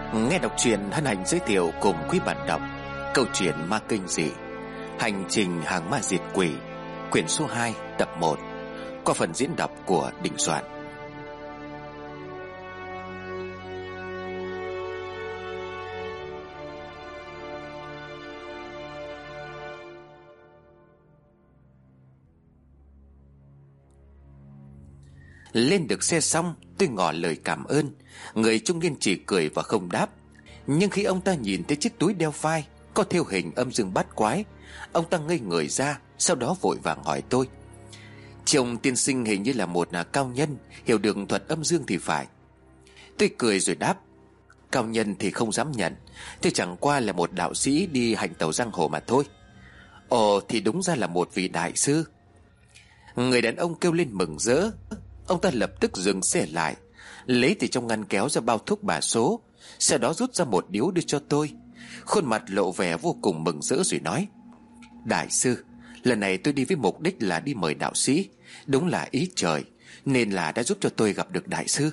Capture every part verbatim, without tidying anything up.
Nghe đọc truyện hân hạnh giới thiệu cùng quý bạn đọc câu chuyện ma kinh dị Hành trình hàng ma diệt quỷ, quyển số hai, tập một, qua phần diễn đọc của Đình Soạn. Lên được xe xong, tôi ngỏ lời cảm ơn. Người trung niên chỉ cười và không đáp. Nhưng khi ông ta nhìn thấy chiếc túi đeo vai có thêu hình âm dương bát quái, ông ta ngây người ra, sau đó vội vàng hỏi tôi: "Chồng tiên sinh hình như là một là cao nhân, hiểu được thuật âm dương thì phải." Tôi cười rồi đáp: "Cao nhân thì không dám nhận, tôi chẳng qua là một đạo sĩ đi hành tẩu giang hồ mà thôi." "Ồ, thì đúng ra là một vị đại sư." Người đàn ông kêu lên mừng rỡ. Ông ta lập tức dừng xe lại, lấy từ trong ngăn kéo ra bao thuốc bà số, sau đó rút ra một điếu đưa cho tôi. Khuôn mặt lộ vẻ vô cùng mừng rỡ rồi nói: "Đại sư, lần này tôi đi với mục đích là đi mời đạo sĩ. Đúng là ý trời, nên là đã giúp cho tôi gặp được đại sư."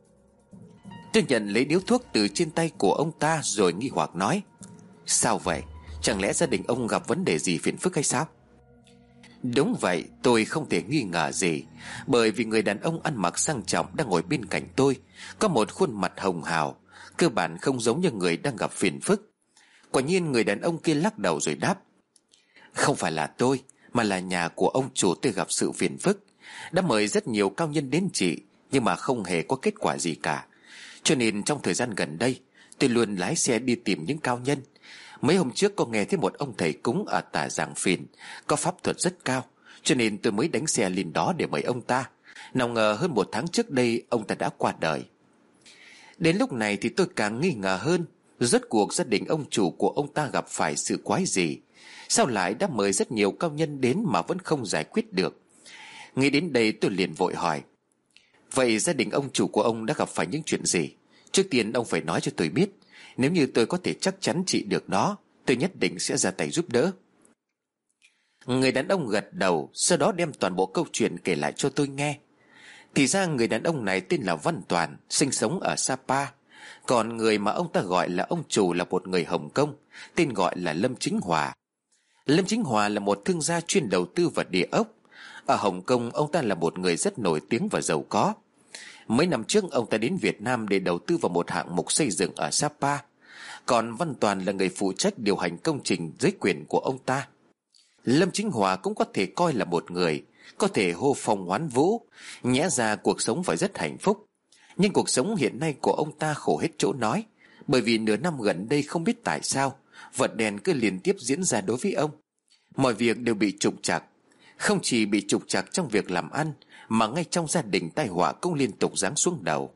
Tôi nhận lấy điếu thuốc từ trên tay của ông ta rồi nghi hoặc nói: "Sao vậy? Chẳng lẽ gia đình ông gặp vấn đề gì phiền phức hay sao?" Đúng vậy, tôi không thể nghi ngờ gì, bởi vì người đàn ông ăn mặc sang trọng đang ngồi bên cạnh tôi có một khuôn mặt hồng hào, cơ bản không giống như người đang gặp phiền phức. Quả nhiên người đàn ông kia lắc đầu rồi đáp: "Không phải là tôi, mà là nhà của ông chủ tôi gặp sự phiền phức. Đã mời rất nhiều cao nhân đến trị, nhưng mà không hề có kết quả gì cả. Cho nên trong thời gian gần đây, tôi luôn lái xe đi tìm những cao nhân. Mấy hôm trước có nghe thấy một ông thầy cúng ở Tà Giảng Phìn có pháp thuật rất cao, cho nên tôi mới đánh xe lên đó để mời ông ta. Nào ngờ hơn một tháng trước đây ông ta đã qua đời." Đến lúc này thì tôi càng nghi ngờ hơn. Rốt cuộc gia đình ông chủ của ông ta gặp phải sự quái gì? Sao lại đã mời rất nhiều cao nhân đến mà vẫn không giải quyết được? Nghĩ đến đây tôi liền vội hỏi: "Vậy gia đình ông chủ của ông đã gặp phải những chuyện gì? Trước tiên ông phải nói cho tôi biết. Nếu như tôi có thể chắc chắn trị được nó, tôi nhất định sẽ ra tay giúp đỡ." Người đàn ông gật đầu, sau đó đem toàn bộ câu chuyện kể lại cho tôi nghe. Thì ra người đàn ông này tên là Văn Toàn, sinh sống ở Sapa. Còn người mà ông ta gọi là ông chủ là một người Hồng Kông, tên gọi là Lâm Chính Hòa. Lâm Chính Hòa là một thương gia chuyên đầu tư vào địa ốc. Ở Hồng Kông, ông ta là một người rất nổi tiếng và giàu có. Mấy năm trước ông ta đến Việt Nam để đầu tư vào một hạng mục xây dựng ở Sapa. Còn Văn Toàn là người phụ trách điều hành công trình dưới quyền của ông ta. Lâm Chính Hòa cũng có thể coi là một người có thể hô phong hoán vũ, nhẽ ra cuộc sống phải rất hạnh phúc. Nhưng cuộc sống hiện nay của ông ta khổ hết chỗ nói, bởi vì nửa năm gần đây không biết tại sao vật đèn cứ liên tiếp diễn ra đối với ông. Mọi việc đều bị trục trặc. Không chỉ bị trục trặc trong việc làm ăn, mà ngay trong gia đình tai họa cũng liên tục giáng xuống đầu.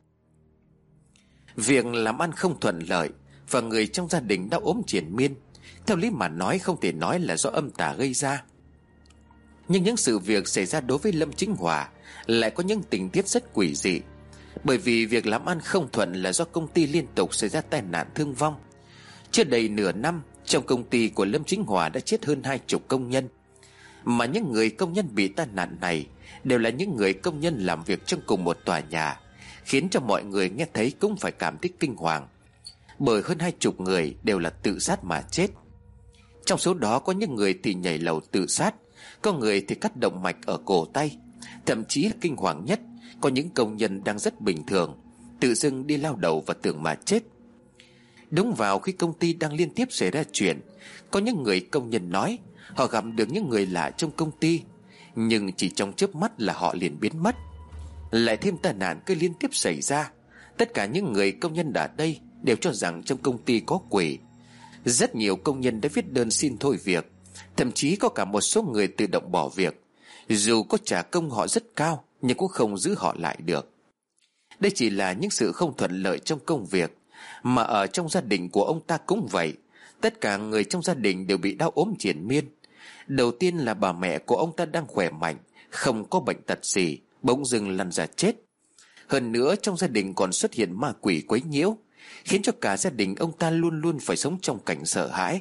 Việc làm ăn không thuận lợi, và người trong gia đình đã ốm triền miên. Theo lý mà nói không thể nói là do âm tà gây ra. Nhưng những sự việc xảy ra đối với Lâm Chính Hòa lại có những tình tiết rất quỷ dị. Bởi vì việc làm ăn không thuận là do công ty liên tục xảy ra tai nạn thương vong. Chưa đầy nửa năm, trong công ty của Lâm Chính Hòa đã chết hơn hai chục công nhân. Mà những người công nhân bị tai nạn này đều là những người công nhân làm việc trong cùng một tòa nhà, khiến cho mọi người nghe thấy cũng phải cảm thấy kinh hoàng. Bởi hơn hai chục người đều là tự sát mà chết. Trong số đó có những người thì nhảy lầu tự sát, có người thì cắt động mạch ở cổ tay. Thậm chí là kinh hoàng nhất, có những công nhân đang rất bình thường tự dưng đi lao đầu vào tường mà chết. Đúng vào khi công ty đang liên tiếp xảy ra chuyện, có những người công nhân nói họ gặp được những người lạ trong công ty, nhưng chỉ trong chớp mắt là họ liền biến mất. Lại thêm tai nạn cứ liên tiếp xảy ra. Tất cả những người công nhân ở đây đều cho rằng trong công ty có quỷ. Rất nhiều công nhân đã viết đơn xin thôi việc, thậm chí có cả một số người tự động bỏ việc. Dù có trả công họ rất cao, nhưng cũng không giữ họ lại được. Đây chỉ là những sự không thuận lợi trong công việc, mà ở trong gia đình của ông ta cũng vậy. Tất cả người trong gia đình đều bị đau ốm triền miên. Đầu tiên là bà mẹ của ông ta đang khỏe mạnh, không có bệnh tật gì, bỗng dưng lăn ra chết. Hơn nữa trong gia đình còn xuất hiện ma quỷ quấy nhiễu, khiến cho cả gia đình ông ta luôn luôn phải sống trong cảnh sợ hãi.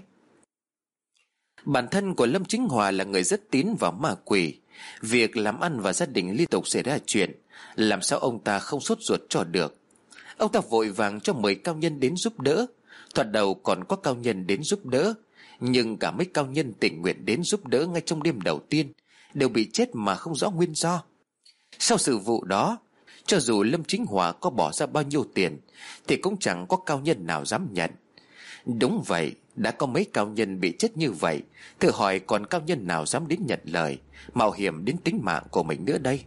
Bản thân của Lâm Chính Hòa là người rất tín vào ma quỷ. Việc làm ăn và gia đình liên tục xảy ra chuyện, làm sao ông ta không sốt ruột cho được. Ông ta vội vàng cho mời cao nhân đến giúp đỡ. Thoạt đầu còn có cao nhân đến giúp đỡ, nhưng cả mấy cao nhân tình nguyện đến giúp đỡ ngay trong đêm đầu tiên đều bị chết mà không rõ nguyên do. Sau sự vụ đó, cho dù Lâm Chính Hòa có bỏ ra bao nhiêu tiền thì cũng chẳng có cao nhân nào dám nhận. Đúng vậy, đã có mấy cao nhân bị chết như vậy, thử hỏi còn cao nhân nào dám đến nhận lời, mạo hiểm đến tính mạng của mình nữa đây.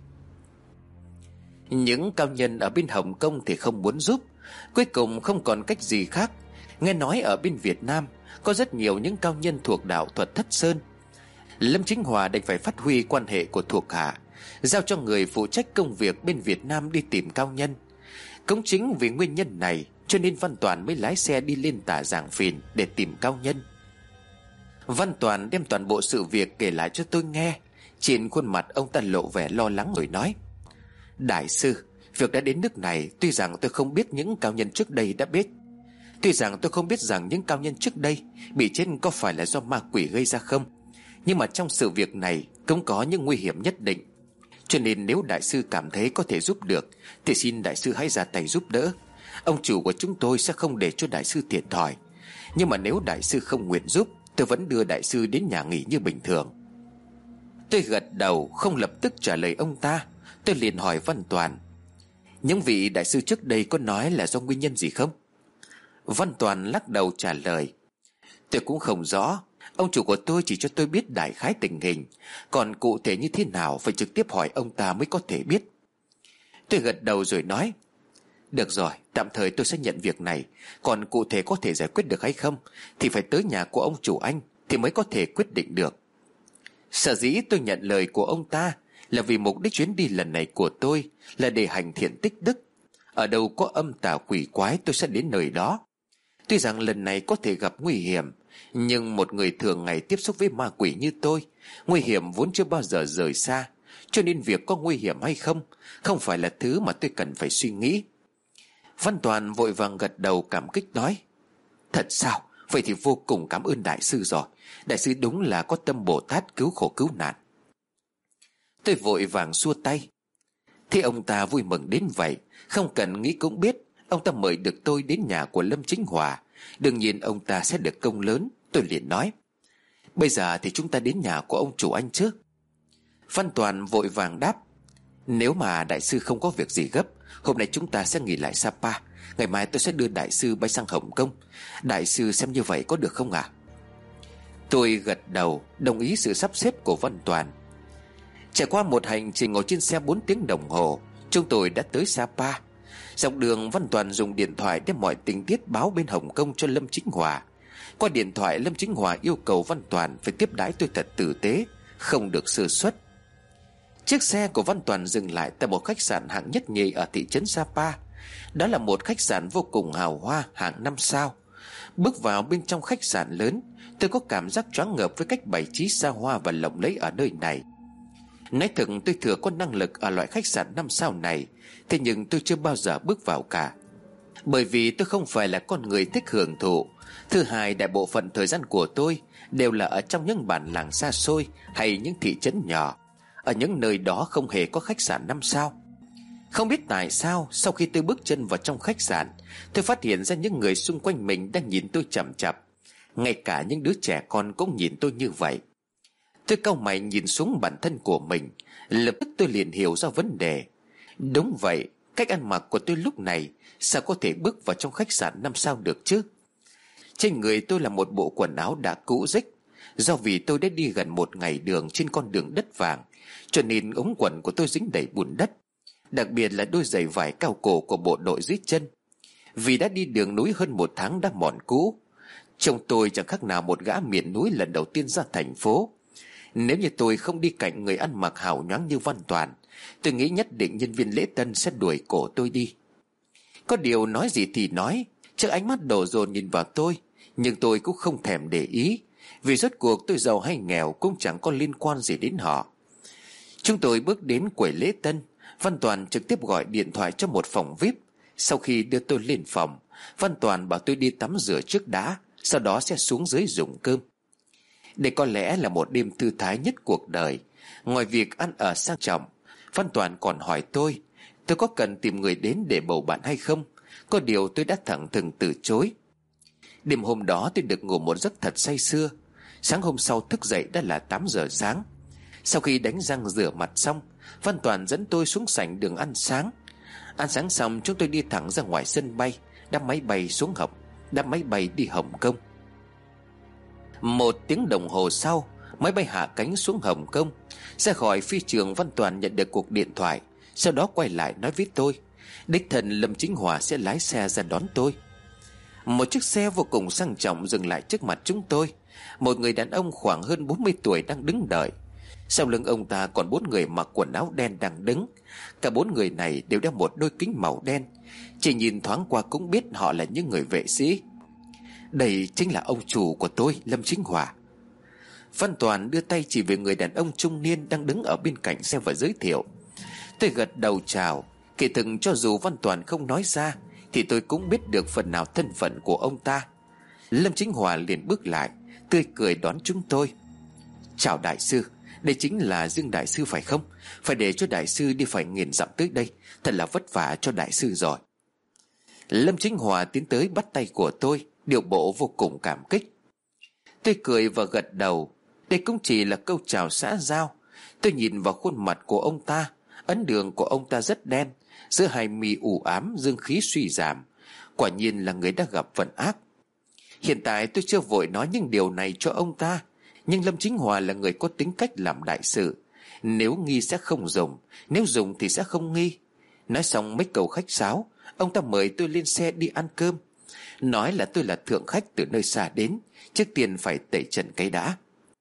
Những cao nhân ở bên Hồng Kông thì không muốn giúp, cuối cùng không còn cách gì khác. Nghe nói ở bên Việt Nam có rất nhiều những cao nhân thuộc đạo thuật Thất Sơn. Lâm Chính Hòa đành phải phát huy quan hệ của thuộc hạ, giao cho người phụ trách công việc bên Việt Nam đi tìm cao nhân. Cũng chính vì nguyên nhân này cho nên Văn Toàn mới lái xe đi lên Tả Giảng Phìn để tìm cao nhân. Văn Toàn đem toàn bộ sự việc kể lại cho tôi nghe. Trên khuôn mặt ông ta lộ vẻ lo lắng rồi nói: Đại sư, việc đã đến nước này, tuy rằng tôi không biết những cao nhân trước đây đã biết Tuy rằng tôi không biết rằng những cao nhân trước đây bị chết có phải là do ma quỷ gây ra không, nhưng mà trong sự việc này cũng có những nguy hiểm nhất định. Cho nên nếu đại sư cảm thấy có thể giúp được thì xin đại sư hãy ra tay giúp đỡ. Ông chủ của chúng tôi sẽ không để cho đại sư thiệt thòi. Nhưng mà nếu đại sư không nguyện giúp, tôi vẫn đưa đại sư đến nhà nghỉ như bình thường. Tôi gật đầu không lập tức trả lời ông ta. Tôi liền hỏi Văn Toàn: Những vị đại sư trước đây có nói là do nguyên nhân gì không? Văn Toàn lắc đầu trả lời: Tôi cũng không rõ. Ông chủ của tôi chỉ cho tôi biết đại khái tình hình, còn cụ thể như thế nào phải trực tiếp hỏi ông ta mới có thể biết. Tôi gật đầu rồi nói: Được rồi, tạm thời tôi sẽ nhận việc này. Còn cụ thể có thể giải quyết được hay không thì phải tới nhà của ông chủ anh thì mới có thể quyết định được. Sở dĩ tôi nhận lời của ông ta là vì mục đích chuyến đi lần này của tôi là để hành thiện tích đức. Ở đâu có âm tà quỷ quái tôi sẽ đến nơi đó. Tuy rằng lần này có thể gặp nguy hiểm, nhưng một người thường ngày tiếp xúc với ma quỷ như tôi, nguy hiểm vốn chưa bao giờ rời xa. Cho nên việc có nguy hiểm hay không không phải là thứ mà tôi cần phải suy nghĩ. Văn Toàn vội vàng gật đầu cảm kích nói: Thật sao? Vậy thì vô cùng cảm ơn đại sư rồi. Đại sư đúng là có tâm Bồ Tát cứu khổ cứu nạn. Tôi vội vàng xua tay. Thế ông ta vui mừng đến vậy, không cần nghĩ cũng biết ông ta mời được tôi đến nhà của Lâm Chính Hòa, đương nhiên ông ta sẽ được công lớn. Tôi liền nói: Bây giờ thì chúng ta đến nhà của ông chủ anh chứ. Văn Toàn vội vàng đáp: Nếu mà đại sư không có việc gì gấp, hôm nay chúng ta sẽ nghỉ lại Sapa. Ngày mai tôi sẽ đưa đại sư bay sang Hồng Kông. Đại sư xem như vậy có được không ạ? À? Tôi gật đầu đồng ý sự sắp xếp của Văn Toàn. Trải qua một hành trình ngồi trên xe bốn tiếng đồng hồ, chúng tôi đã tới Sapa. Dọc đường Văn Toàn dùng điện thoại đem mọi tình tiết báo bên Hồng Kông cho Lâm Chính Hòa. Qua điện thoại, Lâm Chính Hòa yêu cầu Văn Toàn phải tiếp đãi tôi thật tử tế, không được sơ suất. Chiếc xe của Văn Toàn dừng lại tại một khách sạn hạng nhất nhì ở thị trấn Sapa. Đó là một khách sạn vô cùng hào hoa, hạng năm sao. Bước vào bên trong khách sạn lớn, tôi có cảm giác choáng ngợp với cách bày trí xa hoa và lộng lẫy ở nơi này. Nói thật, tôi thừa có năng lực ở loại khách sạn năm sao này, thế nhưng tôi chưa bao giờ bước vào cả. Bởi vì tôi không phải là con người thích hưởng thụ. Thứ hai, đại bộ phận thời gian của tôi đều là ở trong những bản làng xa xôi hay những thị trấn nhỏ. Ở những nơi đó không hề có khách sạn năm sao. Không biết tại sao, sau khi tôi bước chân vào trong khách sạn, tôi phát hiện ra những người xung quanh mình đang nhìn tôi chằm chằm. Ngay cả những đứa trẻ con cũng nhìn tôi như vậy. Tôi cau mày nhìn xuống bản thân của mình. Lập tức tôi liền hiểu ra vấn đề. Đúng vậy, cách ăn mặc của tôi lúc này sao có thể bước vào trong khách sạn năm sao được chứ? Trên người tôi là một bộ quần áo đã cũ rích. Do vì tôi đã đi gần một ngày đường trên con đường đất vàng, cho nên ống quần của tôi dính đầy bùn đất. Đặc biệt là đôi giày vải cao cổ của bộ đội dưới chân. Vì đã đi đường núi hơn một tháng đã mòn cũ. Trông tôi chẳng khác nào một gã miền núi lần đầu tiên ra thành phố. Nếu như tôi không đi cạnh người ăn mặc hào nhoáng như Văn Toàn, tôi nghĩ nhất định nhân viên lễ tân sẽ đuổi cổ tôi đi. Có điều nói gì thì nói, trước ánh mắt đổ dồn nhìn vào tôi, nhưng tôi cũng không thèm để ý, vì rốt cuộc tôi giàu hay nghèo cũng chẳng có liên quan gì đến họ. Chúng tôi bước đến quầy lễ tân. Văn Toàn trực tiếp gọi điện thoại cho một phòng vi ai pi. Sau khi đưa tôi lên phòng, Văn Toàn bảo tôi đi tắm rửa trước đã, sau đó sẽ xuống dưới dùng cơm. Đây có lẽ là một đêm thư thái nhất cuộc đời. Ngoài việc ăn ở sang trọng, Văn Toàn còn hỏi tôi Tôi có cần tìm người đến để bầu bạn hay không, Có điều tôi đã thẳng thừng từ chối. Đêm hôm đó tôi được ngủ một giấc thật say sưa. Sáng hôm sau thức dậy đã là tám giờ sáng. Sau khi đánh răng rửa mặt xong, Văn Toàn dẫn tôi xuống sảnh đường ăn sáng. Ăn sáng xong chúng tôi đi thẳng ra ngoài sân bay, đáp máy bay xuống Hồng Đáp máy bay đi Hồng Kông. Một tiếng đồng hồ sau, máy bay hạ cánh xuống Hồng Kông. Ra khỏi phi trường, Văn Toàn nhận được cuộc điện thoại, sau đó quay lại nói với tôi đích thân Lâm Chính Hòa sẽ lái xe ra đón tôi. Một chiếc xe vô cùng sang trọng dừng lại trước mặt chúng tôi. Một người đàn ông khoảng hơn bốn mươi tuổi đang đứng đợi. Sau lưng ông ta còn bốn người mặc quần áo đen đang đứng. Cả bốn người này đều đeo một đôi kính màu đen. Chỉ nhìn thoáng qua cũng biết họ là những người vệ sĩ. Đây chính là ông chủ của tôi, Lâm Chính Hòa. Văn Toàn đưa tay chỉ về người đàn ông trung niên đang đứng ở bên cạnh xe và giới thiệu. Tôi gật đầu chào. Kỳ thực cho dù Văn Toàn không nói ra thì tôi cũng biết được phần nào thân phận của ông ta. Lâm Chính Hòa liền bước lại, tươi cười đón chúng tôi. Chào đại sư, đây chính là Dương đại sư phải không? Phải để cho đại sư đi phải nghìn dặm tới đây, thật là vất vả cho đại sư rồi. Lâm Chính Hòa tiến tới bắt tay của tôi, điệu bộ vô cùng cảm kích. Tôi cười và gật đầu. Đây cũng chỉ là câu chào xã giao. Tôi nhìn vào khuôn mặt của ông ta. Ấn đường của ông ta rất đen, giữa hai mì u ám, dương khí suy giảm. Quả nhiên là người đã gặp vận ác. Hiện tại tôi chưa vội nói những điều này cho ông ta, nhưng Lâm Chính Hòa là người có tính cách làm đại sự. Nếu nghi sẽ không dùng, nếu dùng thì sẽ không nghi. Nói xong mấy câu khách sáo, ông ta mời tôi lên xe đi ăn cơm. Nói là tôi là thượng khách từ nơi xa đến, trước tiên phải tẩy trần cái đã.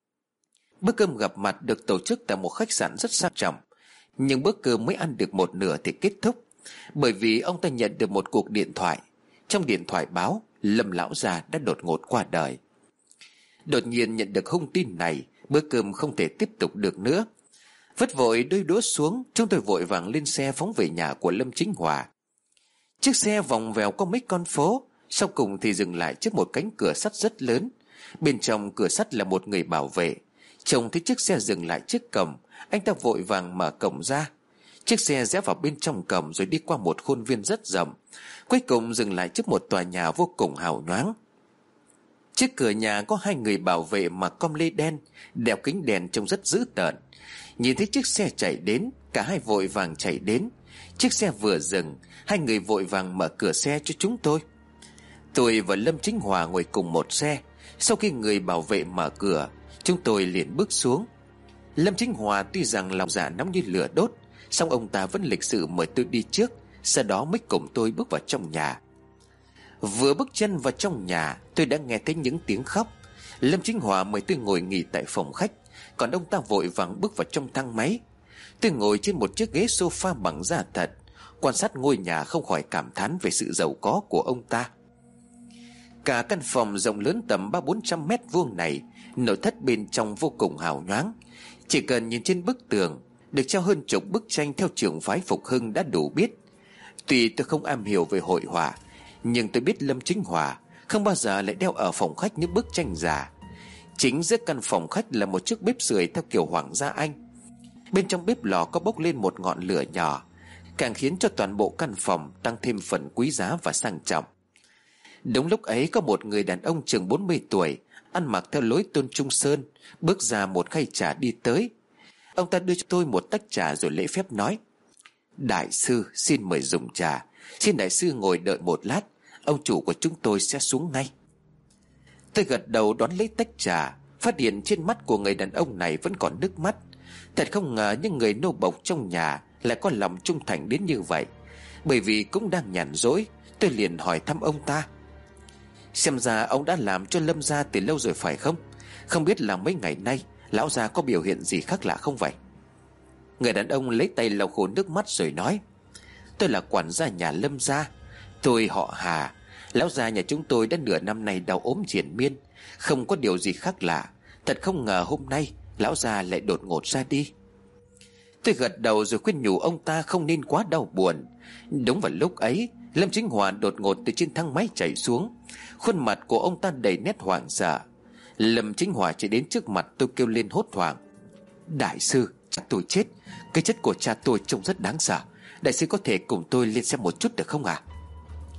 Bữa cơm gặp mặt được tổ chức tại một khách sạn rất sang trọng. Nhưng bữa cơm mới ăn được một nửa thì kết thúc, bởi vì ông ta nhận được một cuộc điện thoại. Trong điện thoại báo Lâm lão già đã đột ngột qua đời. Đột nhiên nhận được thông tin này, bữa cơm không thể tiếp tục được nữa. Vứt vội đôi đũa xuống, chúng tôi vội vàng lên xe phóng về nhà của Lâm Chính Hòa. Chiếc xe vòng vèo qua mấy con phố, sau cùng thì dừng lại trước một cánh cửa sắt rất lớn. Bên trong cửa sắt là một người bảo vệ. Trông thấy chiếc xe dừng lại trước cổng, anh ta vội vàng mở cổng ra. Chiếc xe rẽ vào bên trong cổng rồi đi qua một khuôn viên rất rộng, cuối cùng dừng lại trước một tòa nhà vô cùng hào nhoáng. Trước cửa nhà có hai người bảo vệ mặc com lê đen, đeo kính đèn trông rất dữ tợn. Nhìn thấy chiếc xe chạy đến, cả hai vội vàng chạy đến. Chiếc xe vừa dừng, hai người vội vàng mở cửa xe cho chúng tôi. Tôi và Lâm Chính Hòa ngồi cùng một xe. Sau khi người bảo vệ mở cửa, chúng tôi liền bước xuống. Lâm Chính Hòa tuy rằng lòng dạ nóng như lửa đốt, song ông ta vẫn lịch sự mời tôi đi trước, sau đó mới cùng tôi bước vào trong nhà. Vừa bước chân vào trong nhà, tôi đã nghe thấy những tiếng khóc. Lâm Chính Hòa mời tôi ngồi nghỉ tại phòng khách, còn ông ta vội vàng bước vào trong thang máy. Tôi ngồi trên một chiếc ghế sofa bằng da thật, quan sát ngôi nhà không khỏi cảm thán về sự giàu có của ông ta. Cả căn phòng rộng lớn tầm ba bốn trăm mét vuông này, nội thất bên trong vô cùng hào nhoáng. Chỉ cần nhìn trên bức tường được treo hơn chục bức tranh theo trường phái Phục Hưng đã đủ biết. Tuy tôi không am hiểu về hội họa, nhưng tôi biết Lâm Chính Hòa không bao giờ lại đeo ở phòng khách những bức tranh giả. Chính giữa căn phòng khách là một chiếc bếp sưởi theo kiểu Hoàng gia Anh. Bên trong bếp lò có bốc lên một ngọn lửa nhỏ, càng khiến cho toàn bộ căn phòng tăng thêm phần quý giá và sang trọng. Đúng lúc ấy có một người đàn ông chừng bốn mươi tuổi, ăn mặc theo lối Tôn Trung Sơn, bước ra một khay trà đi tới. Ông ta đưa cho tôi một tách trà rồi lễ phép nói: Đại sư xin mời dùng trà. Xin đại sư ngồi đợi một lát, ông chủ của chúng tôi sẽ xuống ngay. Tôi gật đầu đón lấy tách trà, phát hiện trên mắt của người đàn ông này vẫn còn nước mắt. Thật không ngờ những người nô bộc trong nhà lại có lòng trung thành đến như vậy. Bởi vì cũng đang nhàn rỗi, tôi liền hỏi thăm ông ta: Xem ra ông đã làm cho Lâm gia từ lâu rồi phải không? Không biết là mấy ngày nay lão gia có biểu hiện gì khác lạ không vậy? Người đàn ông lấy tay lau khô nước mắt rồi nói: Tôi là quản gia nhà Lâm gia, tôi họ Hà. Lão gia nhà chúng tôi đã nửa năm nay đau ốm triền miên, không có điều gì khác lạ. Thật không ngờ hôm nay lão gia lại đột ngột ra đi. Tôi gật đầu rồi khuyên nhủ ông ta không nên quá đau buồn. Đúng vào lúc ấy, Lâm Chính Hòa đột ngột từ trên thang máy chạy xuống. Khuôn mặt của ông ta đầy nét hoảng sợ. Lâm Chính Hòa chạy đến trước mặt tôi kêu lên hốt hoảng: Đại sư, cha tôi chết. Cái chết của cha tôi trông rất đáng sợ. Đại sư có thể cùng tôi lên xem một chút được không ạ?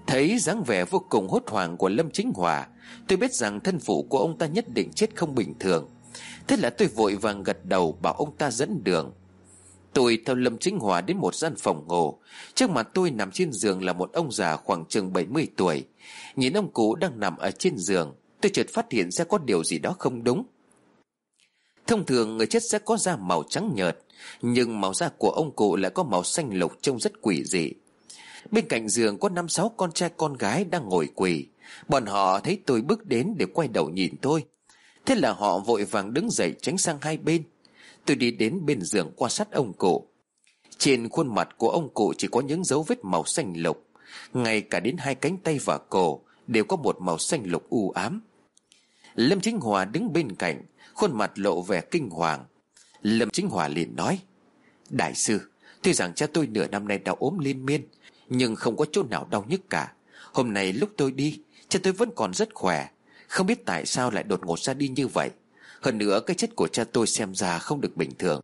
Thấy dáng vẻ vô cùng hốt hoảng của Lâm Chính Hòa, tôi biết rằng thân phụ của ông ta nhất định chết không bình thường. Thế là tôi vội vàng gật đầu bảo ông ta dẫn đường. Tôi theo Lâm Chính Hòa đến một gian phòng ngủ. Trước mặt tôi nằm trên giường là một ông già khoảng chừng bảy mươi tuổi. Nhìn ông cụ đang nằm ở trên giường, tôi chợt phát hiện ra có điều gì đó không đúng. Thông thường người chết sẽ có da màu trắng nhợt, nhưng màu da của ông cụ lại có màu xanh lục, trông rất quỷ dị. Bên cạnh giường có năm sáu con trai con gái đang ngồi quỳ. Bọn họ thấy tôi bước đến để quay đầu nhìn tôi. Thế là họ vội vàng đứng dậy tránh sang hai bên. Tôi đi đến bên giường quan sát ông cụ. Trên khuôn mặt của ông cụ chỉ có những dấu vết màu xanh lục. Ngay cả đến hai cánh tay và cổ đều có một màu xanh lục u ám. Lâm Chính Hòa đứng bên cạnh, khuôn mặt lộ vẻ kinh hoàng. Lâm Chính Hòa liền nói: Đại sư, tuy rằng cha tôi nửa năm nay đau ốm liên miên, nhưng không có chỗ nào đau nhức cả. Hôm nay lúc tôi đi, cha tôi vẫn còn rất khỏe. Không biết tại sao lại đột ngột ra đi như vậy. Hơn nữa cái chết của cha tôi xem ra không được bình thường.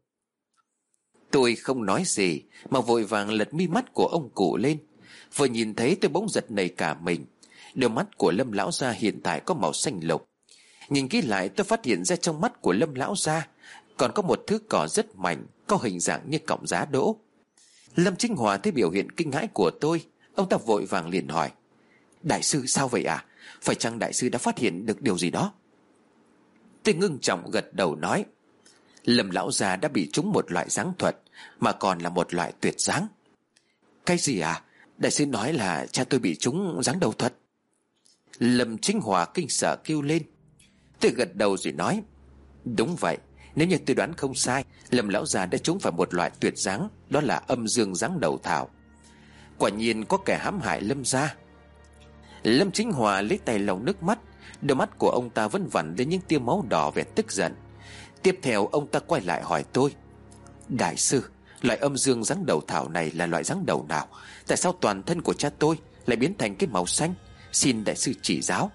Tôi không nói gì mà vội vàng lật mi mắt của ông cụ lên. Vừa nhìn thấy tôi bỗng giật nảy cả mình. Đôi mắt của Lâm lão gia hiện tại có màu xanh lục. Nhìn kỹ lại tôi phát hiện ra trong mắt của Lâm lão gia còn có một thứ cỏ rất mảnh, có hình dạng như cọng giá đỗ. Lâm Chính Hòa thấy biểu hiện kinh hãi của tôi, ông ta vội vàng liền hỏi: Đại sư sao vậy à? Phải chăng đại sư đã phát hiện được điều gì đó? Tôi ngưng trọng gật đầu nói: Lâm lão già đã bị trúng một loại giáng thuật, mà còn là một loại tuyệt giáng. Cái gì à? Đại sư nói là cha tôi bị trúng giáng đầu thuật. Lâm Chính Hòa kinh sợ kêu lên. Tôi gật đầu rồi nói: Đúng vậy, nếu như tôi đoán không sai, Lâm lão già đã trúng phải một loại tuyệt giáng, đó là âm dương giáng đầu thảo. Quả nhiên có kẻ hãm hại Lâm gia. Lâm Chính Hòa lấy tay lau nước mắt. Đôi mắt của ông ta vẫn vằn lên những tia máu đỏ vẻ tức giận. Tiếp theo ông ta quay lại hỏi tôi: Đại sư, loại âm dương giáng đầu thảo này là loại giáng đầu nào? Tại sao toàn thân của cha tôi lại biến thành cái màu xanh? Xin đại sư chỉ giáo.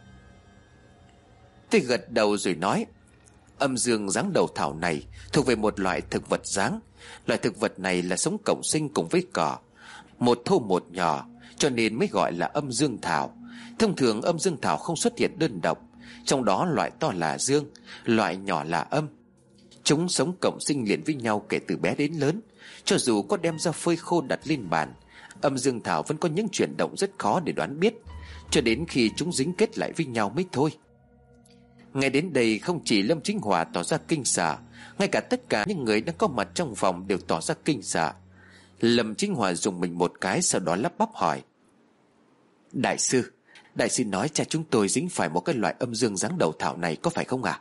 Tôi gật đầu rồi nói: Âm dương giáng đầu thảo này thuộc về một loại thực vật giáng. Loại thực vật này là sống cộng sinh cùng với cỏ, một thô một nhỏ, cho nên mới gọi là âm dương thảo. Thông thường âm dương thảo không xuất hiện đơn độc, trong đó loại to là dương, loại nhỏ là âm. Chúng sống cộng sinh liền với nhau kể từ bé đến lớn. Cho dù có đem ra phơi khô đặt lên bàn, âm dương thảo vẫn có những chuyển động rất khó để đoán biết, cho đến khi chúng dính kết lại với nhau mới thôi. Ngay đến đây không chỉ Lâm Chính Hòa tỏ ra kinh sợ, ngay cả tất cả những người đang có mặt trong phòng đều tỏ ra kinh sợ. Lâm Chính Hòa dùng mình một cái, sau đó lắp bắp hỏi: Đại sư, đại sư nói cha chúng tôi dính phải một cái loại âm dương giáng đầu thảo này có phải không ạ? À?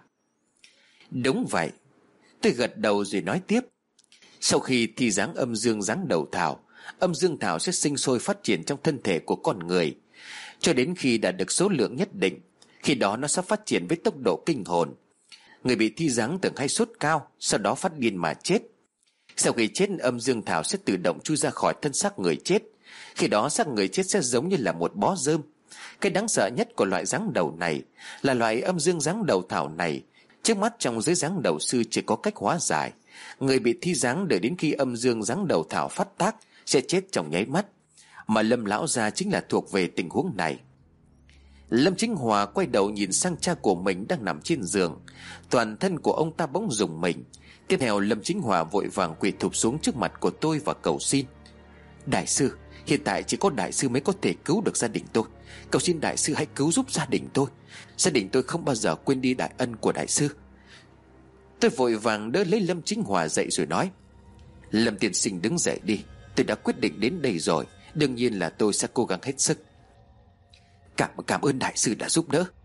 Đúng vậy. Tôi gật đầu rồi nói tiếp: Sau khi thi giáng âm dương giáng đầu thảo, âm dương thảo sẽ sinh sôi phát triển trong thân thể của con người, cho đến khi đạt được số lượng nhất định. Khi đó nó sẽ phát triển với tốc độ kinh hồn. Người bị thi giáng thường hay sốt cao, sau đó phát điên mà chết. Sau khi chết, âm dương thảo sẽ tự động chui ra khỏi thân xác người chết. Khi đó xác người chết sẽ giống như là một bó rơm. Cái đáng sợ nhất của loại giáng đầu này là loại âm dương giáng đầu thảo này. Trước mắt trong giới giáng đầu sư chỉ có cách hóa giải. Người bị thi giáng đợi đến khi âm dương giáng đầu thảo phát tác sẽ chết trong nháy mắt. Mà Lâm lão gia chính là thuộc về tình huống này. Lâm Chính Hòa quay đầu nhìn sang cha của mình đang nằm trên giường. Toàn thân của ông ta bỗng rùng mình. Tiếp theo Lâm Chính Hòa vội vàng quỳ thụp xuống trước mặt của tôi và cầu xin: Đại sư, hiện tại chỉ có đại sư mới có thể cứu được gia đình tôi. Cầu xin đại sư hãy cứu giúp gia đình tôi. Gia đình tôi không bao giờ quên đi đại ân của đại sư. Tôi vội vàng đỡ lấy Lâm Chính Hòa dậy rồi nói: Lâm tiên sinh đứng dậy đi. Tôi đã quyết định đến đây rồi, đương nhiên là tôi sẽ cố gắng hết sức. Cảm cảm ơn đại sư đã giúp đỡ.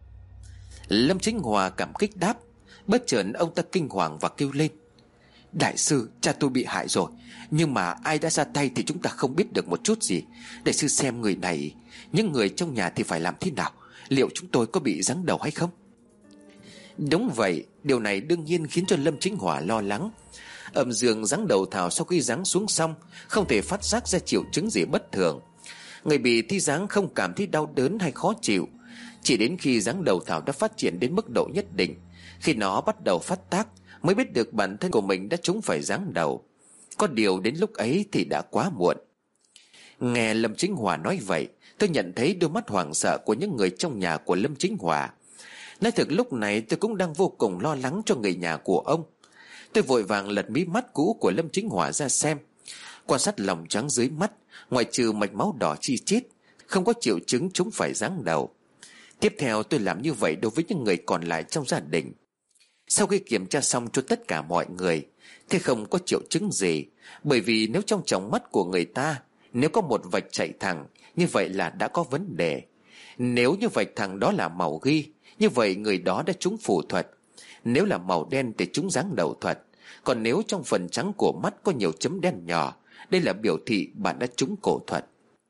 Lâm Chính Hòa cảm kích đáp. Bất chợt ông ta kinh hoàng và kêu lên: Đại sư, cha tôi bị hại rồi, nhưng mà ai đã ra tay thì chúng ta không biết được một chút gì. Đại sư xem người này, những người trong nhà thì phải làm thế nào? Liệu chúng tôi có bị giáng đầu hay không? Đúng vậy, điều này đương nhiên khiến cho Lâm Chính Hòa lo lắng. Âm dương giáng đầu thảo sau khi giáng xuống xong không thể phát giác ra triệu chứng gì bất thường. Người bị thi giáng không cảm thấy đau đớn hay khó chịu. Chỉ đến khi giáng đầu thảo đã phát triển đến mức độ nhất định, khi nó bắt đầu phát tác, mới biết được bản thân của mình đã trúng phải giáng đầu. Có điều đến lúc ấy thì đã quá muộn. Nghe Lâm Chính Hòa nói vậy, Tôi nhận thấy đôi mắt hoảng sợ của những người trong nhà của Lâm Chính Hòa. Nói thật lúc này tôi cũng đang vô cùng lo lắng cho người nhà của ông. Tôi vội vàng lật mí mắt cũ của Lâm Chính Hòa ra xem. Quan sát lòng trắng dưới mắt, ngoại trừ mạch máu đỏ chi chít, không có triệu chứng chúng phải giáng đầu. Tiếp theo tôi làm như vậy đối với những người còn lại trong gia đình. Sau khi kiểm tra xong cho tất cả mọi người, thì không có triệu chứng gì. Bởi vì nếu trong tròng mắt của người ta, nếu có một vạch chạy thẳng, như vậy là đã có vấn đề. Nếu như vạch thẳng đó là màu ghi, như vậy người đó đã trúng phù thuật. Nếu là màu đen thì trúng giáng đầu thuật. Còn nếu trong phần trắng của mắt có nhiều chấm đen nhỏ, đây là biểu thị bạn đã trúng cổ thuật.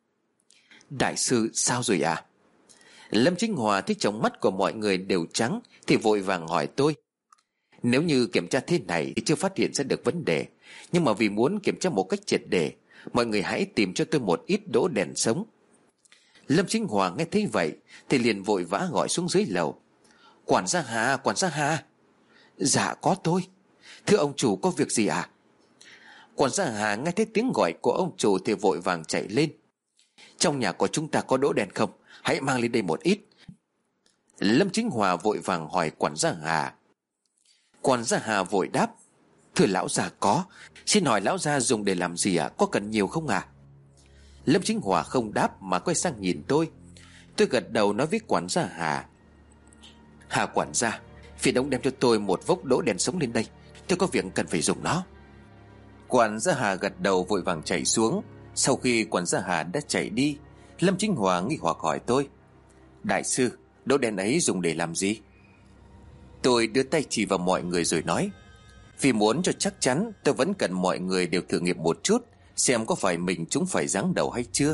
Đại sư sao rồi à? Lâm Chính Hòa thấy trong mắt của mọi người đều trắng thì vội vàng hỏi tôi. Nếu như kiểm tra thế này thì chưa phát hiện ra được vấn đề, nhưng mà vì muốn kiểm tra một cách triệt để, mọi người hãy tìm cho tôi một ít đỗ đèn sống. Lâm Chính Hòa nghe thấy vậy thì liền vội vã gọi xuống dưới lầu. Quản gia Hà, quản gia Hà. Dạ có tôi. Thưa ông chủ, có việc gì à? Quản gia Hà nghe thấy tiếng gọi của ông chủ thì vội vàng chạy lên. Trong nhà của chúng ta có đỗ đèn không? Hãy mang lên đây một ít. Lâm Chính Hòa vội vàng hỏi quản gia Hà. Quản gia Hà vội đáp. Thưa lão già có. Xin hỏi lão già dùng để làm gì ạ? À? Có cần nhiều không à? Lâm Chính Hòa không đáp mà quay sang nhìn tôi. Tôi gật đầu nói với quản gia Hà. Hà quản gia, phiền ông đem cho tôi một vốc đỗ đèn sống lên đây. Tôi có việc cần phải dùng nó. Quản gia Hà gật đầu vội vàng chạy xuống. Sau khi quản gia Hà đã chạy đi, Lâm Chính Hòa nghi hoặc hỏi tôi. Đại sư, đỗ đèn ấy dùng để làm gì? Tôi đưa tay chỉ vào mọi người rồi nói. Vì muốn cho chắc chắn, tôi vẫn cần mọi người đều thử nghiệm một chút, xem có phải mình chúng phải giáng đầu hay chưa.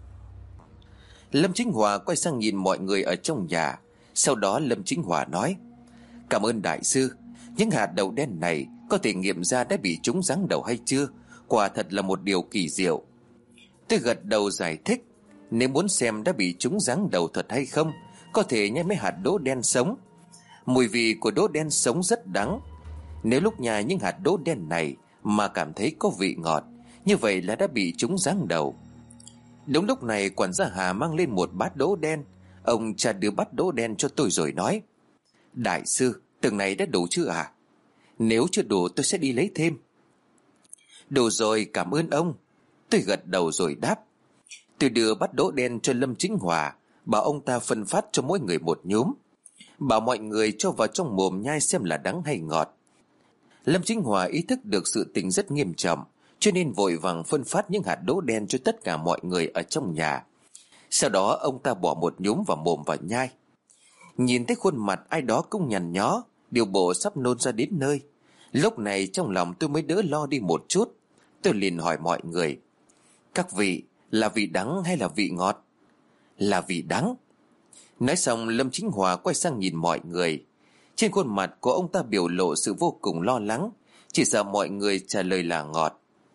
Lâm Chính Hòa quay sang nhìn mọi người ở trong nhà. Sau đó Lâm Chính Hòa nói. Cảm ơn đại sư. Những hạt đậu đen này có thể nghiệm ra đã bị chúng giáng đầu hay chưa. Quả thật là một điều kỳ diệu. Tôi gật đầu giải thích. Nếu muốn xem đã bị chúng giáng đầu thật hay không, có thể nhai mấy hạt đỗ đen sống. Mùi vị của đỗ đen sống rất đắng. Nếu lúc nhai những hạt đỗ đen này mà cảm thấy có vị ngọt, như vậy là đã bị chúng giáng đầu. Đúng lúc này quản gia Hà mang lên một bát đỗ đen. Ông cha đưa bát đỗ đen cho tôi rồi nói. Đại sư, từng này đã đủ chưa à? Nếu chưa đủ tôi sẽ đi lấy thêm. Đủ rồi, cảm ơn ông. Tôi gật đầu rồi đáp. Tôi đưa bát đỗ đen cho Lâm Chính Hòa, bảo ông ta phân phát cho mỗi người một nhúm, bảo mọi người cho vào trong mồm nhai xem là đắng hay ngọt. Lâm Chính Hòa ý thức được sự tình rất nghiêm trọng, cho nên vội vàng phân phát những hạt đỗ đen cho tất cả mọi người ở trong nhà. Sau đó ông ta bỏ một nhúm vào mồm và nhai. Nhìn thấy khuôn mặt ai đó cũng nhằn nhó, điều bộ sắp nôn ra đến nơi. Lúc này trong lòng tôi mới đỡ lo đi một chút. Tôi liền hỏi mọi người. Các vị, là vị đắng hay là vị ngọt? Là vị đắng. Nói xong Lâm Chính Hòa quay sang nhìn mọi người. Trên khuôn mặt của ông ta biểu lộ sự vô cùng lo lắng, chỉ sợ mọi người trả lời là ngọt.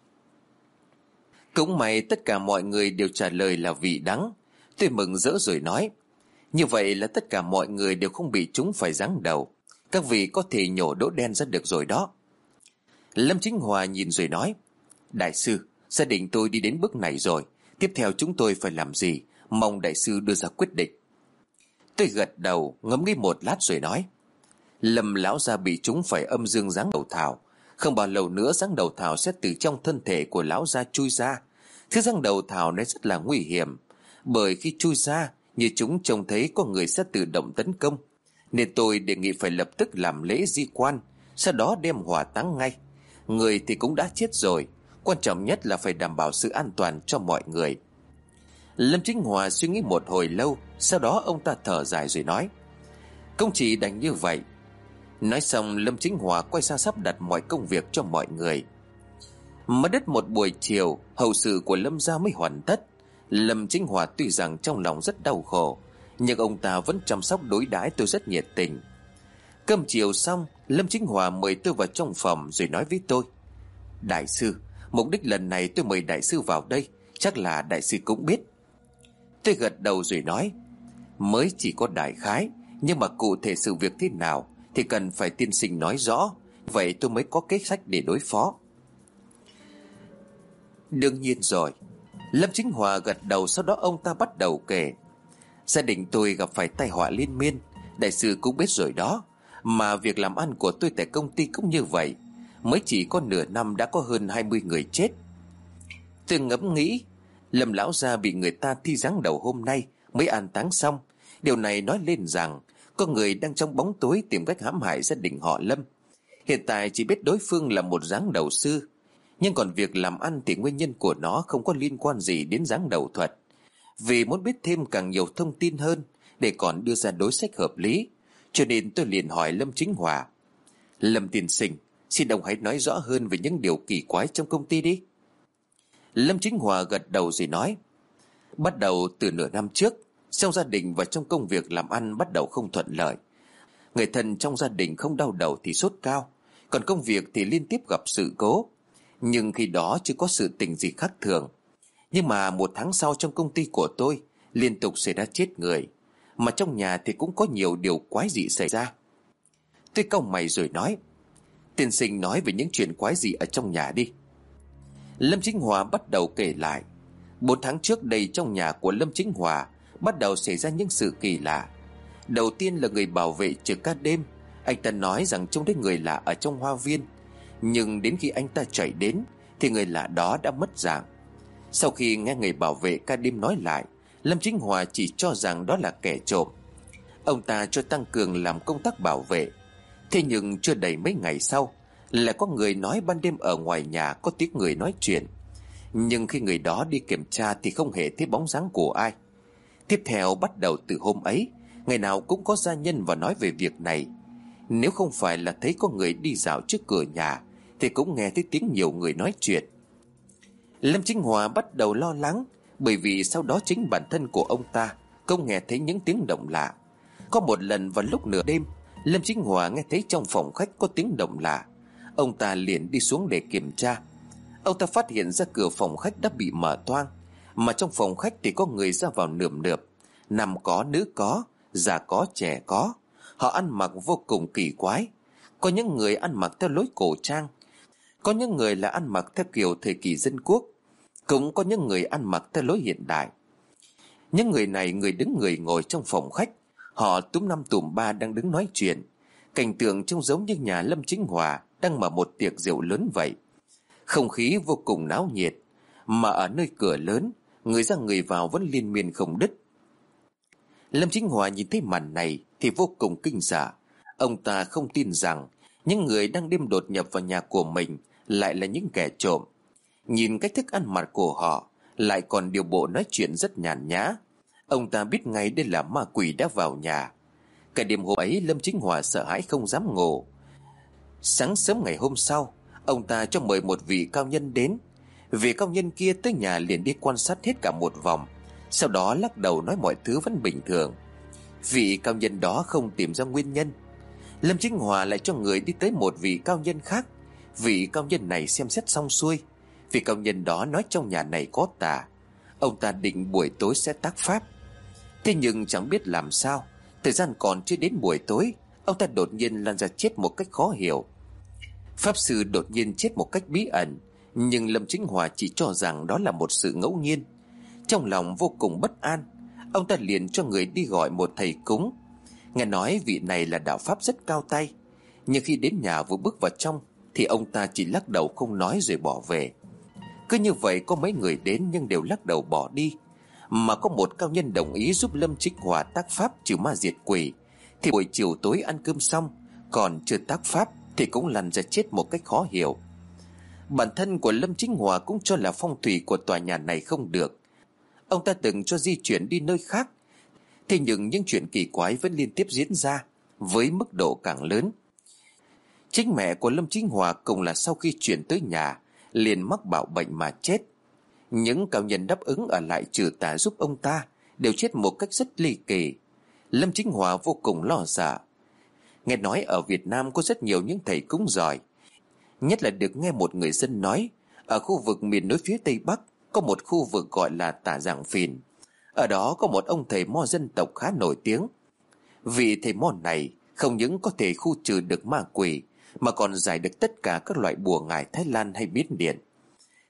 Cũng may tất cả mọi người đều trả lời là vị đắng. Tôi mừng rỡ rồi nói. Như vậy là tất cả mọi người đều không bị chúng phải giáng đầu. Các vị có thể nhổ đỗ đen ra được rồi đó. Lâm Chính Hòa nhìn rồi nói. Đại sư, gia đình tôi đi đến bước này rồi. Tiếp theo chúng tôi phải làm gì? Mong đại sư đưa ra quyết định. Tôi gật đầu ngẫm nghĩ một lát rồi nói. Lâm lão gia bị chúng phải âm dương giáng đầu thảo. Không bao lâu nữa giáng đầu thảo sẽ từ trong thân thể của lão gia chui ra. Thứ giáng đầu thảo này rất là nguy hiểm, bởi khi chui ra, như chúng trông thấy có người sẽ tự động tấn công, nên tôi đề nghị phải lập tức làm lễ di quan, sau đó đem hỏa táng ngay. Người thì cũng đã chết rồi, quan trọng nhất là phải đảm bảo sự an toàn cho mọi người. Lâm Chính Hòa suy nghĩ một hồi lâu, sau đó ông ta thở dài rồi nói. Công chỉ đành như vậy. Nói xong Lâm Chính Hòa quay sang sắp đặt mọi công việc cho mọi người. Mất đất một buổi chiều, hậu sự của Lâm gia mới hoàn tất. Lâm Chính Hòa tuy rằng trong lòng rất đau khổ, nhưng ông ta vẫn chăm sóc đối đãi tôi rất nhiệt tình. Cơm chiều xong, Lâm Chính Hòa mời tôi vào trong phòng rồi nói với tôi. Đại sư, mục đích lần này tôi mời đại sư vào đây, chắc là đại sư cũng biết. Tôi gật đầu rồi nói. Mới chỉ có đại khái, nhưng mà cụ thể sự việc thế nào thì cần phải tiên sinh nói rõ, vậy tôi mới có kế sách để đối phó. Đương nhiên rồi. Lâm Chính Hòa gật đầu, sau đó ông ta bắt đầu kể. Gia đình tôi gặp phải tai họa liên miên, đại sư cũng biết rồi đó. Mà việc làm ăn của tôi tại công ty cũng như vậy. Mới chỉ có nửa năm đã có hơn hai mươi người chết. Tôi ngẫm nghĩ, Lâm lão gia bị người ta thi giáng đầu hôm nay mới an táng xong. Điều này nói lên rằng có người đang trong bóng tối tìm cách hãm hại gia đình họ Lâm. Hiện tại chỉ biết đối phương là một giáng đầu sư, nhưng còn việc làm ăn thì nguyên nhân của nó không có liên quan gì đến giáng đầu thuật. Vì muốn biết thêm càng nhiều thông tin hơn để còn đưa ra đối sách hợp lý, cho nên tôi liền hỏi Lâm Chính Hòa. Lâm tiên sinh, xin ông hãy nói rõ hơn về những điều kỳ quái trong công ty đi. Lâm Chính Hòa gật đầu rồi nói. Bắt đầu từ nửa năm trước, trong gia đình và trong công việc làm ăn bắt đầu không thuận lợi. Người thân trong gia đình không đau đầu thì sốt cao, còn công việc thì liên tiếp gặp sự cố. Nhưng khi đó chưa có sự tình gì khác thường. Nhưng mà một tháng sau trong công ty của tôi liên tục xảy ra chết người, mà trong nhà thì cũng có nhiều điều quái dị xảy ra. Tôi cau mày rồi nói. Tiên sinh nói về những chuyện quái dị ở trong nhà đi. Lâm Chính Hòa bắt đầu kể lại. Bốn tháng trước đây trong nhà của Lâm Chính Hòa bắt đầu xảy ra những sự kỳ lạ. Đầu tiên là người bảo vệ trực ca đêm. Anh ta nói rằng trông thấy người lạ ở trong hoa viên, nhưng đến khi anh ta chạy đến thì người lạ đó đã mất dạng. Sau khi nghe người bảo vệ ca đêm nói lại, Lâm Chính Hòa chỉ cho rằng đó là kẻ trộm. Ông ta cho tăng cường làm công tác bảo vệ. Thế nhưng chưa đầy mấy ngày sau, lại có người nói ban đêm ở ngoài nhà có tiếng người nói chuyện. Nhưng khi người đó đi kiểm tra thì không hề thấy bóng dáng của ai. Tiếp theo bắt đầu từ hôm ấy, ngày nào cũng có gia nhân và nói về việc này. Nếu không phải là thấy có người đi dạo trước cửa nhà thì cũng nghe thấy tiếng nhiều người nói chuyện. Lâm Chính Hòa bắt đầu lo lắng, bởi vì sau đó chính bản thân của ông ta cũng nghe thấy những tiếng động lạ. Có một lần vào lúc nửa đêm, Lâm Chính Hòa nghe thấy trong phòng khách có tiếng động lạ. Ông ta liền đi xuống để kiểm tra. Ông ta phát hiện ra cửa phòng khách đã bị mở toang, mà trong phòng khách thì có người ra vào nườm nượp. Nam có, nữ có, già có, trẻ có. Họ ăn mặc vô cùng kỳ quái. Có những người ăn mặc theo lối cổ trang, có những người là ăn mặc theo kiểu thời kỳ dân quốc, cũng có những người ăn mặc theo lối hiện đại. Những người này người đứng người ngồi trong phòng khách. Họ túm năm tụm ba đang đứng nói chuyện. Cảnh tượng trông giống như nhà Lâm Chính Hòa đang mở một tiệc rượu lớn vậy. Không khí vô cùng náo nhiệt, mà ở nơi cửa lớn, người ra người vào vẫn liên miên không đứt. Lâm Chính Hòa nhìn thấy màn này thì vô cùng kinh sợ. Ông ta không tin rằng những người đang đêm đột nhập vào nhà của mình lại là những kẻ trộm. Nhìn cách thức ăn mặc của họ, lại còn điều bộ nói chuyện rất nhàn nhã, ông ta biết ngay đây là ma quỷ đã vào nhà. Cả đêm hôm ấy Lâm Chính Hòa sợ hãi không dám ngủ. Sáng sớm ngày hôm sau, ông ta cho mời một vị cao nhân đến. Vị cao nhân kia tới nhà liền đi quan sát hết cả một vòng, sau đó lắc đầu nói mọi thứ vẫn bình thường. Vị cao nhân đó không tìm ra nguyên nhân. Lâm Chính Hòa lại cho người đi tới một vị cao nhân khác. Vị cao nhân này xem xét xong xuôi, vị cao nhân đó nói trong nhà này có tà. Ông ta định buổi tối sẽ tác pháp. Thế nhưng chẳng biết làm sao, thời gian còn chưa đến buổi tối, ông ta đột nhiên lăn ra chết một cách khó hiểu. Pháp sư đột nhiên chết một cách bí ẩn, nhưng Lâm Chính Hòa chỉ cho rằng đó là một sự ngẫu nhiên. Trong lòng vô cùng bất an, ông ta liền cho người đi gọi một thầy cúng. Nghe nói vị này là đạo pháp rất cao tay, nhưng khi đến nhà vừa bước vào trong thì ông ta chỉ lắc đầu không nói rồi bỏ về. Cứ như vậy có mấy người đến nhưng đều lắc đầu bỏ đi. Mà có một cao nhân đồng ý giúp Lâm Chính Hòa tác pháp trừ ma diệt quỷ, thì buổi chiều tối ăn cơm xong, còn chưa tác pháp thì cũng lăn ra chết một cách khó hiểu. Bản thân của Lâm Chính Hòa cũng cho là phong thủy của tòa nhà này không được. Ông ta từng cho di chuyển đi nơi khác. Thế nhưng những chuyện kỳ quái vẫn liên tiếp diễn ra, với mức độ càng lớn. Chính mẹ của Lâm Chính Hòa cùng là sau khi chuyển tới nhà liền mắc bạo bệnh mà chết. Những cao nhân đáp ứng ở lại trừ tà giúp ông ta đều chết một cách rất ly kỳ. Lâm Chính Hòa vô cùng lo sợ. Nghe nói ở Việt Nam có rất nhiều những thầy cúng giỏi, nhất là được nghe một người dân nói, ở khu vực miền núi phía Tây Bắc có một khu vực gọi là Tà Giảng Phìn. Ở đó có một ông thầy mo dân tộc khá nổi tiếng. Vị thầy mo này không những có thể khu trừ được ma quỷ, mà còn giải được tất cả các loại bùa ngải Thái Lan hay Miến Điện.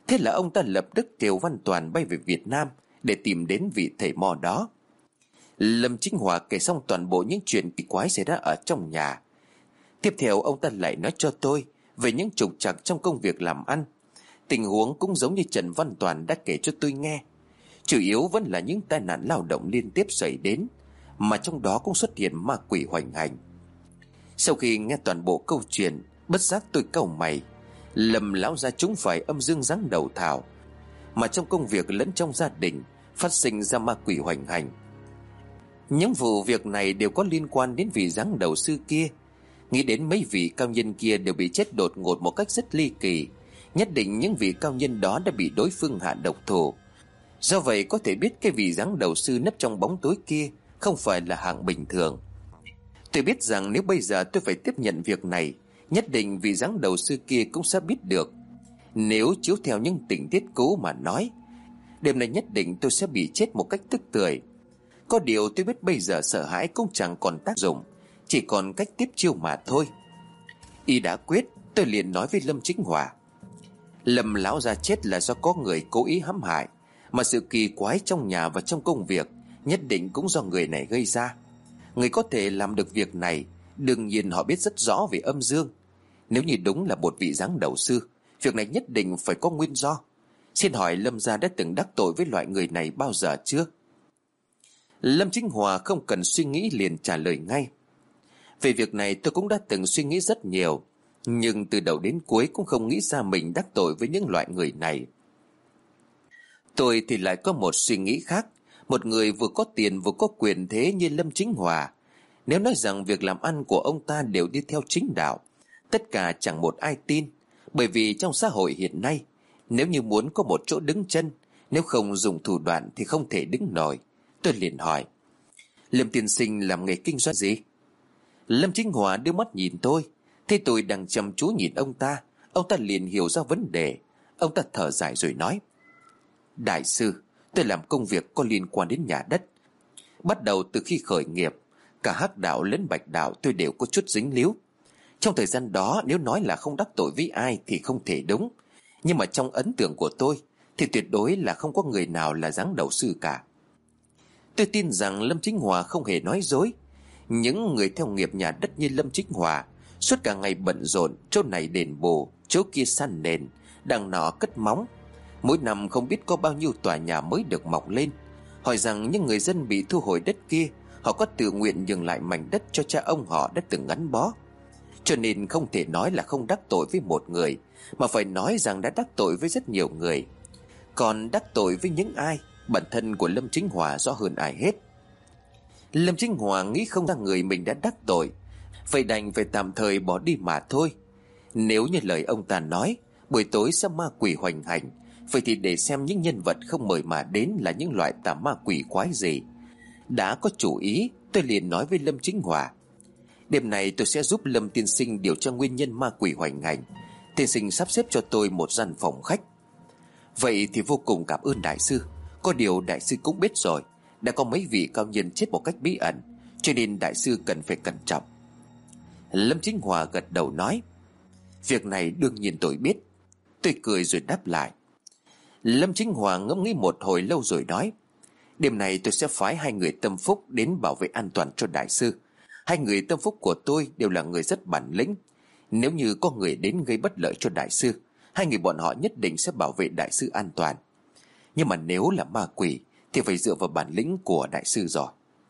Thế là ông ta lập tức kêu Văn Toàn bay về Việt Nam để tìm đến vị thầy mo đó. Lâm Chính Hòa kể xong toàn bộ những chuyện kỳ quái xảy ra ở trong nhà. Tiếp theo ông ta lại nói cho tôi về những trục trặc trong công việc làm ăn. Tình huống cũng giống như Trần Văn Toàn đã kể cho tôi nghe. Chủ yếu vẫn là những tai nạn lao động liên tiếp xảy đến, mà trong đó cũng xuất hiện ma quỷ hoành hành. Sau khi nghe toàn bộ câu chuyện, bất giác tôi cau mày. Lâm lão gia chúng phải âm dương giáng đầu thảo, mà trong công việc lẫn trong gia đình phát sinh ra ma quỷ hoành hành. Những vụ việc này đều có liên quan đến vị giáng đầu sư kia. Nghĩ đến mấy vị cao nhân kia đều bị chết đột ngột một cách rất ly kỳ, nhất định những vị cao nhân đó đã bị đối phương hạ độc thủ. Do vậy có thể biết cái vị giáng đầu sư nấp trong bóng tối kia không phải là hạng bình thường. Tôi biết rằng nếu bây giờ tôi phải tiếp nhận việc này, nhất định vị giáng đầu sư kia cũng sẽ biết được. Nếu chiếu theo những tình tiết cũ mà nói, đêm nay nhất định tôi sẽ bị chết một cách tức tưởi. Có điều tôi biết bây giờ sợ hãi cũng chẳng còn tác dụng, chỉ còn cách tiếp chiêu mà thôi. Y đã quyết, tôi liền nói với Lâm Chính Hòa. Lâm lão gia chết là do có người cố ý hãm hại, mà sự kỳ quái trong nhà và trong công việc nhất định cũng do người này gây ra. Người có thể làm được việc này đương nhiên họ biết rất rõ về âm dương. Nếu như đúng là một vị giáng đầu sư, việc này nhất định phải có nguyên do. Xin hỏi Lâm gia đã từng đắc tội với loại người này bao giờ chưa? Lâm Chính Hòa không cần suy nghĩ liền trả lời ngay. Về việc này tôi cũng đã từng suy nghĩ rất nhiều, nhưng từ đầu đến cuối cũng không nghĩ ra mình đắc tội với những loại người này. Tôi thì lại có một suy nghĩ khác. Một người vừa có tiền vừa có quyền thế như Lâm Chính Hòa, nếu nói rằng việc làm ăn của ông ta đều đi theo chính đạo, tất cả chẳng một ai tin. Bởi vì trong xã hội hiện nay, nếu như muốn có một chỗ đứng chân, nếu không dùng thủ đoạn thì không thể đứng nổi. Tôi liền hỏi, Lâm tiên sinh làm nghề kinh doanh gì? Lâm Chính Hòa đưa mắt nhìn tôi. Thấy tôi đang chăm chú nhìn ông ta, ông ta liền hiểu ra vấn đề. Ông ta thở dài rồi nói, đại sư, tôi làm công việc có liên quan đến nhà đất. Bắt đầu từ khi khởi nghiệp, cả hắc đạo lẫn bạch đạo tôi đều có chút dính líu. Trong thời gian đó nếu nói là không đắc tội với ai thì không thể đúng, nhưng mà trong ấn tượng của tôi thì tuyệt đối là không có người nào là giáng đầu sư cả. Tôi tin rằng Lâm Chính Hòa không hề nói dối. Những người theo nghiệp nhà đất như Lâm Chính Hòa suốt cả ngày bận rộn, chỗ này đền bù, chỗ kia san nền, đằng nọ cất móng. Mỗi năm không biết có bao nhiêu tòa nhà mới được mọc lên. Hỏi rằng những người dân bị thu hồi đất kia, họ có tự nguyện nhường lại mảnh đất cho cha ông họ đã từng gắn bó. Cho nên không thể nói là không đắc tội với một người, mà phải nói rằng đã đắc tội với rất nhiều người. Còn đắc tội với những ai, bản thân của Lâm Chính Hòa rõ hơn ai hết. Lâm Chính Hòa nghĩ không ra người mình đã đắc tội, vậy đành phải tạm thời bỏ đi mà thôi. Nếu như lời ông ta nói buổi tối sẽ ma quỷ hoành hành, vậy thì để xem những nhân vật không mời mà đến là những loại tà ma quỷ quái gì. Đã có chủ ý, tôi liền nói với Lâm Chính Hòa, đêm này tôi sẽ giúp Lâm tiên sinh điều tra nguyên nhân ma quỷ hoành hành. Tiên sinh sắp xếp cho tôi một gian phòng khách. Vậy thì vô cùng cảm ơn đại sư. Có điều đại sư cũng biết rồi, đã có mấy vị cao nhân chết một cách bí ẩn, cho nên đại sư cần phải cẩn trọng. Lâm Chính Hòa gật đầu nói, việc này đương nhiên tôi biết. Tôi cười rồi đáp lại. Lâm Chính Hòa ngẫm nghĩ một hồi lâu rồi nói, đêm nay tôi sẽ phái hai người tâm phúc đến bảo vệ an toàn cho đại sư. Hai người tâm phúc của tôi đều là người rất bản lĩnh. Nếu như có người đến gây bất lợi cho đại sư, hai người bọn họ nhất định sẽ bảo vệ đại sư an toàn. Nhưng mà nếu là ma quỷ thì phải dựa vào bản lĩnh của đại sư rồi.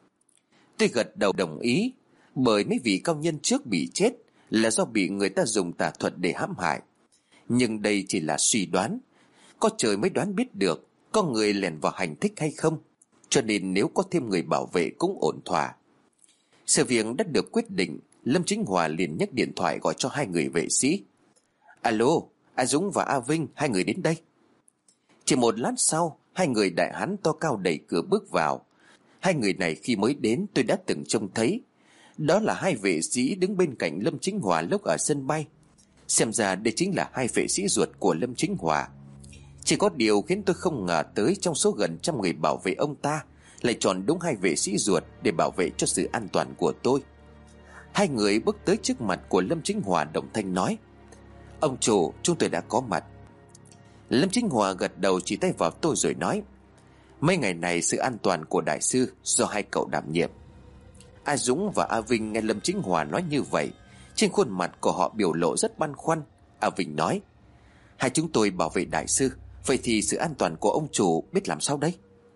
Tôi gật đầu đồng ý, bởi mấy vị cao nhân trước bị chết là do bị người ta dùng tà thuật để hãm hại. Nhưng đây chỉ là suy đoán, có trời mới đoán biết được có người lẻn vào hành thích hay không. Cho nên nếu có thêm người bảo vệ cũng ổn thỏa. Sự việc đã được quyết định, Lâm Chính Hòa liền nhấc điện thoại gọi cho hai người vệ sĩ. Alo, A Dũng và A Vinh, hai người đến đây. Chỉ một lát sau, hai người đại hán to cao đẩy cửa bước vào. Hai người này khi mới đến tôi đã từng trông thấy. Đó là hai vệ sĩ đứng bên cạnh Lâm Chính Hòa lúc ở sân bay. Xem ra đây chính là hai vệ sĩ ruột của Lâm Chính Hòa. Chỉ có điều khiến tôi không ngờ tới trong số gần trăm người bảo vệ ông ta lại chọn đúng hai vệ sĩ ruột để bảo vệ cho sự an toàn của tôi. Hai người bước tới trước mặt của Lâm Chính Hòa đồng thanh nói, ông chủ, chúng tôi đã có mặt. Lâm Chính Hòa gật đầu chỉ tay vào tôi rồi nói: Mấy ngày này sự an toàn của đại sư do hai cậu đảm nhiệm. A Dũng và A Vinh nghe Lâm Chính Hòa nói như vậy, trên khuôn mặt của họ biểu lộ rất băn khoăn. A Vinh nói: Hai chúng tôi bảo vệ đại sư, vậy thì sự an toàn của ông chủ biết làm sao đấy?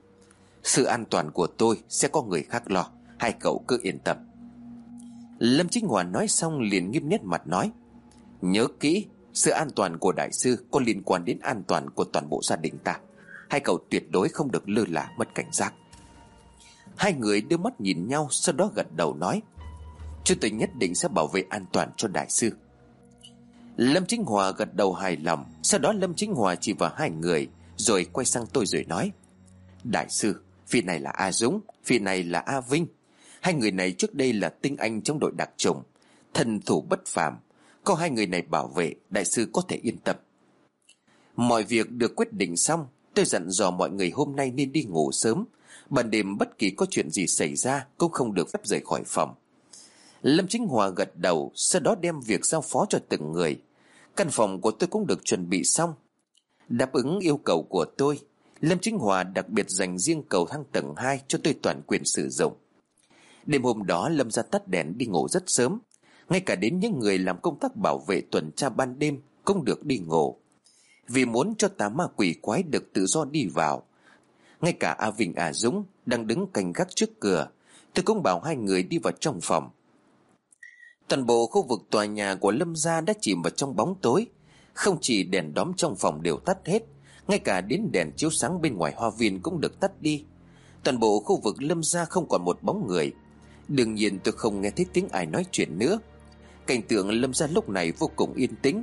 Sự an toàn của tôi sẽ có người khác lo, hai cậu cứ yên tâm. Lâm Chính Hòa nói xong liền nghiêm nét mặt nói: Nhớ kỹ, sự an toàn của đại sư có liên quan đến an toàn của toàn bộ gia đình ta. Hai cậu tuyệt đối không được lơ là mất cảnh giác. Hai người đưa mắt nhìn nhau, sau đó gật đầu nói: Chúng tôi nhất định sẽ bảo vệ an toàn cho đại sư. Lâm Chính Hòa gật đầu hài lòng. Sau đó Lâm Chính Hòa chỉ vào hai người, rồi quay sang tôi rồi nói: Đại sư, phía này là A Dũng, phía này là A Vinh. Hai người này trước đây là tinh anh trong đội đặc chủng, thần thủ bất phàm. Có hai người này bảo vệ, đại sư có thể yên tâm. Mọi việc được quyết định xong, tôi dặn dò mọi người hôm nay nên đi ngủ sớm. Ban đêm bất kỳ có chuyện gì xảy ra cũng không được phép rời khỏi phòng. Lâm Chính Hòa gật đầu, sau đó đem việc giao phó cho từng người. Căn phòng của tôi cũng được chuẩn bị xong. Đáp ứng yêu cầu của tôi, Lâm Chính Hòa đặc biệt dành riêng cầu thang tầng hai cho tôi toàn quyền sử dụng. Đêm hôm đó Lâm ra tắt đèn đi ngủ rất sớm. Ngay cả đến những người làm công tác bảo vệ tuần tra ban đêm cũng được đi ngủ, vì muốn cho tà ma quỷ quái được tự do đi vào. Ngay cả A Vinh, A Dũng đang đứng canh gác trước cửa, tôi cũng bảo hai người đi vào trong phòng. Toàn bộ khu vực tòa nhà của Lâm gia đã chìm vào trong bóng tối. Không chỉ đèn đóm trong phòng đều tắt hết, ngay cả đến đèn chiếu sáng bên ngoài hoa viên cũng được tắt đi. Toàn bộ khu vực Lâm gia không còn một bóng người. Đương nhiên tôi không nghe thấy tiếng ai nói chuyện nữa. Cảnh tượng Lâm gia lúc này vô cùng yên tĩnh.